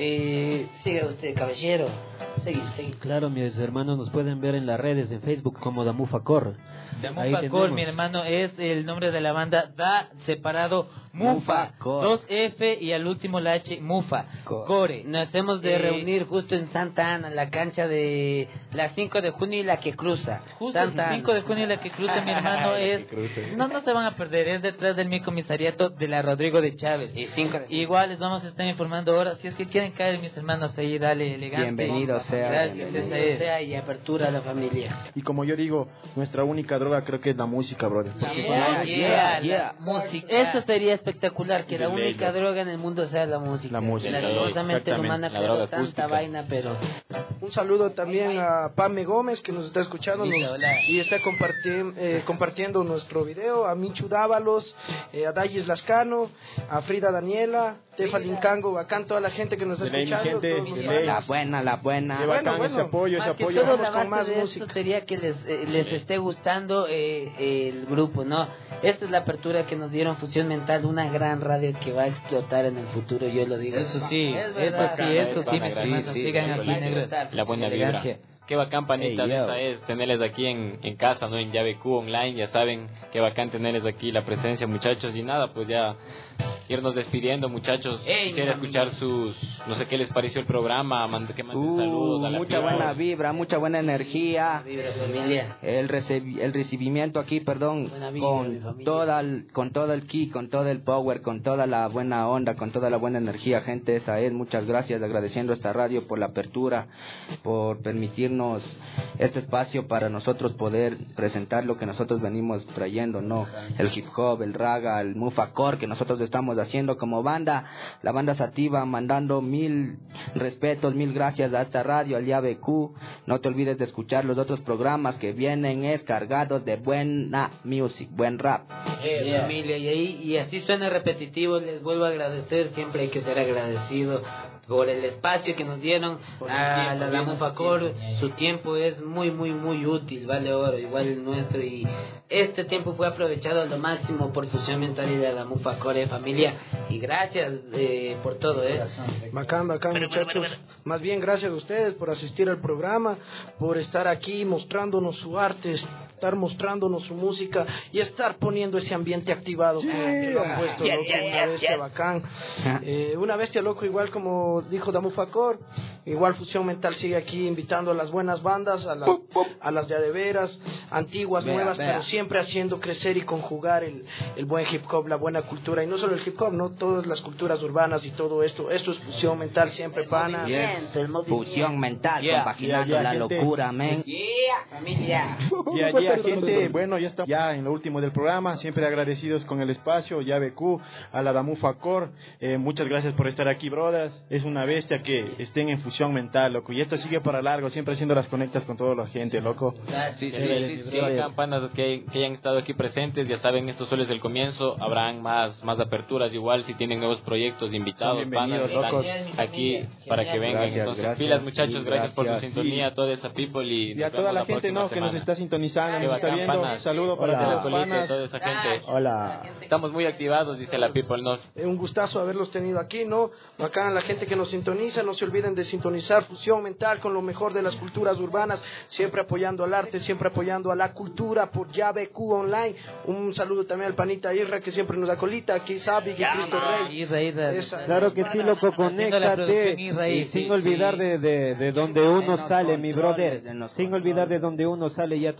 eh, siga usted, caballero. Seguir, seguir.
Claro, mis hermanos, nos pueden ver en las redes, en Facebook como Damufa Core. Ahí
Damufa Core,
tenemos.
mi hermano, es el nombre de la banda Da separado Mufa,
Mufa Core.
dos F y al último la H, Mufa
Core.
Core.
Nos hemos de
Eh,
reunir justo en Santa Ana, en la cancha de la cinco de junio y la que cruza.
Justo
Santa
el
Ana.
cinco de junio la que cruza, mi hermano, es... No, no se van a perder, es detrás del mi comisariato de la Rodrigo de Chávez.
Y cinco de-
Igual les vamos a estar informando ahora, si es que quieren caer, mis hermanos, ahí, dale, elegante.
Bienvenido sea,
Gracias,
bienvenido
esa es.
sea y apertura a la familia.
Y como yo digo, nuestra única droga creo que es la música, brother. Porque
Yeah,
cuando-
yeah,
yeah.
la música.
Eso sería espectacular, que la
De
única
ley,
droga en el mundo sea la música.
La música,
Lastimosamente nos van a
la
crear
droga
tanta
acústica.
vaina, pero...
Un saludo también a Pame Gómez que nos está escuchando nos-
Hola, hola.
y está comparti- eh, compartiendo nuestro video, a Michu Dávalos, eh, a Dayes Lascano, a Frida Daniela, Tefa Lincango, bacán, toda la gente que nos está
De ley, mi
escuchando.
gente,
todos los
de
panas.
ley.
La buena, la buena.
Qué
Bueno,
bacán
bueno.
ese apoyo, ese
Más que
apoyo.
solo
Vamos
la
con
base
más
de
música.
esto sería que les, eh, les esté gustando eh, el grupo, ¿no? Esta es la apertura que nos dieron Fusión Mental, una gran radio que va a explotar en el futuro, yo lo digo.
Eso sí,
Es
eso
verdad.
sí, eso sí,
Sí,
mis
sí,
hermanos,
sí,
sigan
sí,
aquí,
sí.
negros.
La buena vibra.
Elegancia.
Qué bacán, panita,
Hey,
de
yo.
esa es tenerles aquí en, en casa, ¿no? En Llave Q Online, ya saben, qué bacán tenerles aquí la presencia, muchachos. Y nada, pues ya irnos despidiendo, muchachos.
Hey,
Quisiera
mi
escuchar sus, no sé qué les pareció el programa, mand- que manden
Uh,
saludos a la
mucha
people.
buena vibra, mucha buena energía.
Vibra, familia.
El, recebi- el recibimiento aquí, perdón,
Buena vibra, mi
con
familia.
toda el, con todo el ki, con todo el power, con toda la buena onda, con toda la buena energía, gente, esa es. Muchas gracias, agradeciendo a esta radio por la apertura, por permitirnos este espacio para nosotros poder presentar lo que nosotros venimos trayendo, ¿no? El hip hop, el raga, el mufacore que nosotros estamos haciendo como banda, la banda Sativa, mandando mil respetos, mil gracias a esta radio, al Llave Q. No te olvides de escuchar los otros programas que vienen es cargados de buena music, buen rap.
Eh,
Yeah.
familia, y ahí, y así suena repetitivo, les vuelvo a agradecer, siempre hay que ser agradecido por el espacio que nos dieron
Por el
a
tiempo,
la
bien,
Damufacor,
su tiempo.
su tiempo es muy muy muy útil, vale oro, igual el nuestro, y este tiempo fue aprovechado a lo máximo por Fusión Mental y la Damufacor, eh, familia, y gracias eh, por todo, eh.
Bacán, bacán, muchachos. Más bien, gracias a ustedes por asistir al programa, por estar aquí mostrándonos su arte, estar mostrándonos su música y estar poniendo ese ambiente activado que, que lo han puesto,
Yeah,
loco,
yeah,
una
yeah,
bestia
yeah.
bacán. Eh, una bestia, loco, igual como dijo Damufacor, igual Fusión Mental sigue aquí invitando a las buenas bandas, a, la- a las de a de veras, antiguas,
Vea,
nuevas,
vea.
pero siempre haciendo crecer y conjugar el, el buen hip hop, la buena cultura, y no solo el hip hop, no todas las culturas urbanas y todo esto. Esto es Fusión Mental, siempre panas.
Yes.
El movimiento.
Fusión mental,
Yeah,
compaginando
yeah, yeah,
la
gente.
locura, men.
Yeah, familia.
Ya, ya, gente, bueno, ya estamos ya en lo último del programa, siempre agradecidos con el espacio, Llave Q, a la Damufa Core, eh, muchas gracias por estar aquí, brothers, es una bestia que estén en Fusión Mental, loco, y esto sigue para largo, siempre haciendo las conectas con toda la gente, loco.
Sí, sí,
Eh,
sí, sí, bacán, panas, que, que hayan estado aquí presentes, ya saben, esto solo es el comienzo, habrán más, más aperturas, igual si tienen nuevos proyectos, invitados,
Son bienvenidos,
panas,
locos.
están aquí para que vengan.
Gracias,
Entonces,
gracias,
pilas muchachos,
sí,
gracias, por tu
gracias,
sintonía,
sí.
a toda esa people y,
Y a
nos
toda
vemos
la gente,
próxima
¿no? Que nos
semana.
está sintonizando,
Qué
nos está
bacán,
viendo,
panas.
saludo para
Hola.
todos los
Colite,
panas.
toda esa gente.
Hola.
Estamos muy activados, dice la people, ¿no?
Eh, un gustazo haberlos tenido aquí, ¿no? Bacán a la gente que nos sintoniza, no se olviden de sintonizar Fusión Mental con lo mejor de las culturas urbanas, siempre apoyando al arte, siempre apoyando a la cultura por Llave Q Online. Un saludo también al panita Irra que siempre nos acolita, aquí Sabi y Cristo Rey.
Isra, Isra.
Esa-
Claro que sí, loco,
Haciendo la producción
conéctate
Israel,
y sin
sí,
olvidar
sí.
de, de, de donde uno
En los
sale, mi
controles,
brother,
en los
sin olvidar de donde uno sale, ya tú sabes,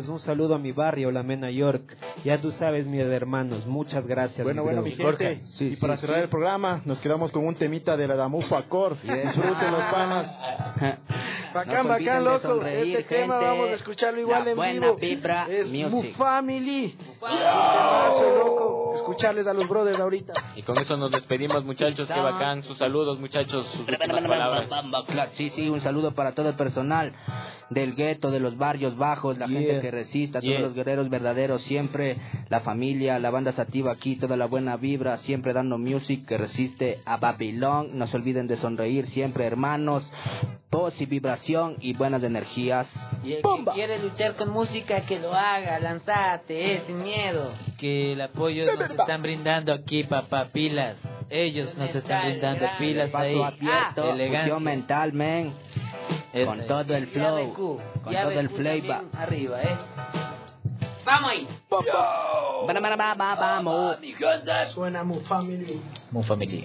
sabes, un saludo a mi barrio, la Mena York. Ya tú sabes, mis hermanos, muchas gracias.
Bueno,
mi
bueno,
bro.
mi gente,
Sí,
y
sí,
para
sí.
cerrar el programa, nos quedamos con un temita de la Damufa Core. Disfruten los panas.
Bacán,
No se olviden
bacán,
de
loco.
sonreír,
Este tema
gente.
vamos a escucharlo igual
La
en
buena
vivo.
vibra
Es
music.
Mu Family. Temazo, loco. Escucharles a los brothers ahorita.
Y con eso nos despedimos, muchachos. Qué bacán. Sus saludos, muchachos. Sus últimas palabras.
Sí, sí, un saludo para todo el personal del gueto, de los barrios bajos, la
Yeah.
gente que resista, todos
Yes.
los guerreros verdaderos, siempre la familia, la banda sativa aquí, toda la buena vibra, siempre dando music que resiste a Babilón. No se olviden de sonreír siempre, hermanos. Voz y vibración y buenas energías.
Y el que quiere luchar con música, que lo haga, lanzate, eh, sin miedo. Que el apoyo nos están brindando aquí, papá, pilas. Ellos nos están brindando pilas ahí.
Paso abierto,
Elegancia.
fusión mental, men.
Eso
Con
es.
todo el
Ya
flow,
ve, Q.
con
Ya
todo
ve,
el
Q
flavor.
también arriba, eh. Vamos ahí.
Vamos, vamos, vamos, vamos.
Suena Mu Family.
Mu familia.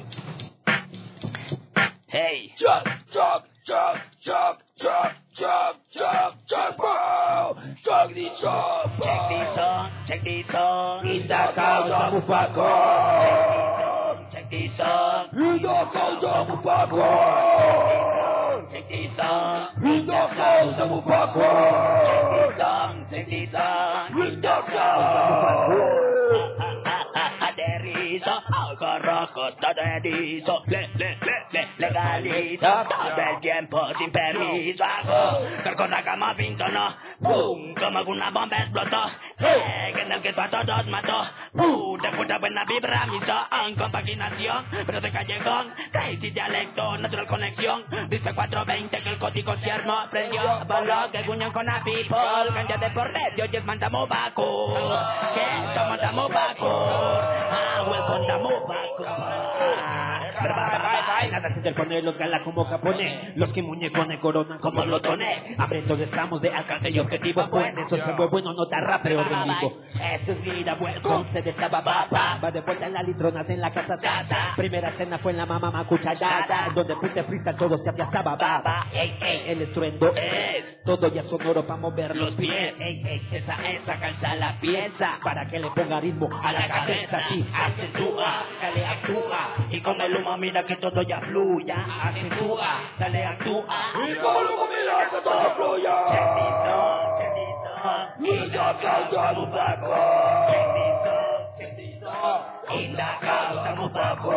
Hey.
Chuck, chuck, chuck, chuck, chuck, chuck, chuck, chuck, wow. Chuck this song,
Check this song, check this song.
in the count of Mufako.
Check this song,
In the count of Mufako.
check this song.
In the count of Mufako.
Check this song, check this song.
In the count of Mufako.
Aterrizo, ojo rojo, todo erizo. Le, le, le, le, legalizo. Todo el tiempo sin permiso. Hago, percorra como pinto, no. Pum, como una bomba explotó. Eh, que en el que tú a todos mató. Puta, puta, buena vibra, mi son. Compaginación, pero de callejón. Crazy dialecto, natural conexión. Dice cuatro veinte que el código se armó. Prendió, voló, que guñan con la people. Cállate por medio, y es mandamos Baco. Que somos damos Baco. Ah, welcome damos
Nada se interpone, los galas como japonés, los que muñecones coronan como glotones. Hambrientos estamos de alcance y objetivo, pues eso se fue bueno, no te rapeo bendigo. Esto es vida, welcome, se de esta babapa. Va de vuelta en la litronas en la casa tata. Primera cena fue en la mamá cuchallada, donde puse freestyle todo se apiastaba baba. Ey, ey, el estruendo es todo ya sonoro para mover los pies. Ey, ey, esa, esa calza la pieza para que le ponga ritmo a la cabeza. Sí, acentúa, dale actúa y con el humo mira que todo ya fluya. Acentúa, dale actúa
Y con el humo mira que todo fluya.
Check this out, check this out.
In the count of Mufako.
Check this out, check this out.
In the count of Mufako.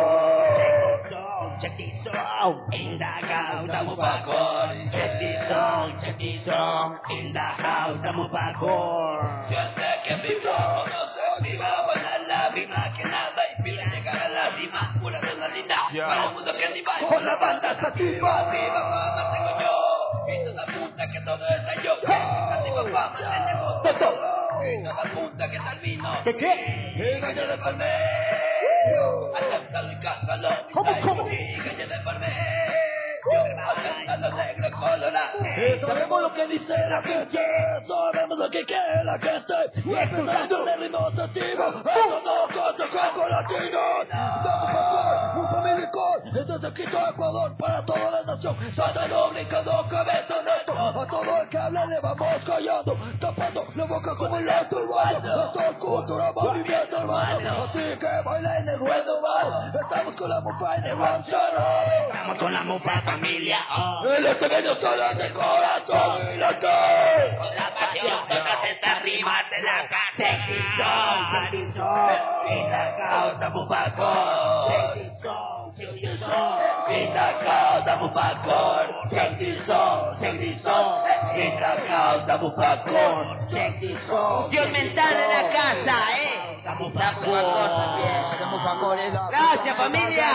Check this out, in the house,
Estamos Mufako.
check this out, check this out, in the house, estamos bajo.
Siente que vibró, conoce, viva, buena la misma que nada y pide llegar a la cima, pura adrenalina, para el mundo que anima, con la banda sativa, viva fama tengo yo, y toda punta que todo está yo, sativa fama tenemos todo, y toda punta que termino,
¿Qué qué?
y gallo de palmero, acéptalo y cántalo,
¿Cómo, cómo?
y gallo de palmero. Acéptalo negro colorado. Sabemos lo que dice la gente, sabemos lo que quiere la gente. Explotando de ritmos activos, esto no contra Coco Latino. Damos mejor, un familiar, desde Quito, Ecuador, para toda la nación. Saltando, brincando, cabeza neto. A todo el que hable le vamos callando, tapando la boca como el otro urbano. Esto es cultura, movimiento urbano. Así que baila en el ruedo urbano. Estamos con la mufa en el ranchero.
Estamos con la mufa familia, oh.
El este medio solo de corazón y la que
Con la pasión tocas esta rima de la casa. Check this out, check this out, in the house, estamos bajo. Check this out, check this out,
in the crowd, estamos bacor. Check this out, check this out, in the crowd, estamos bacor.
check this out.
Fusión mental de la casa, eh.
Estamos
Estamos
bajo.
bacor también.
Estamos Bacor, eh.
Gracias, familia.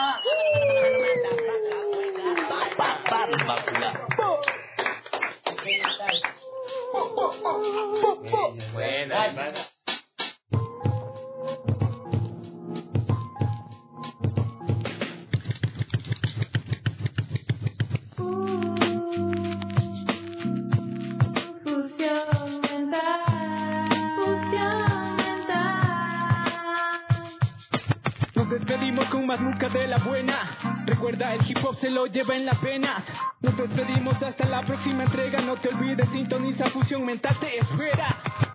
Buenas.
Fusión mental, fusión mental.
Nos despedimos
con más música de la buena. Recuerda, el hip hop se lo lleva en las venas. Nos despedimos hasta la próxima entrega. No te olvides, sintoniza Fusión Mental, te espera.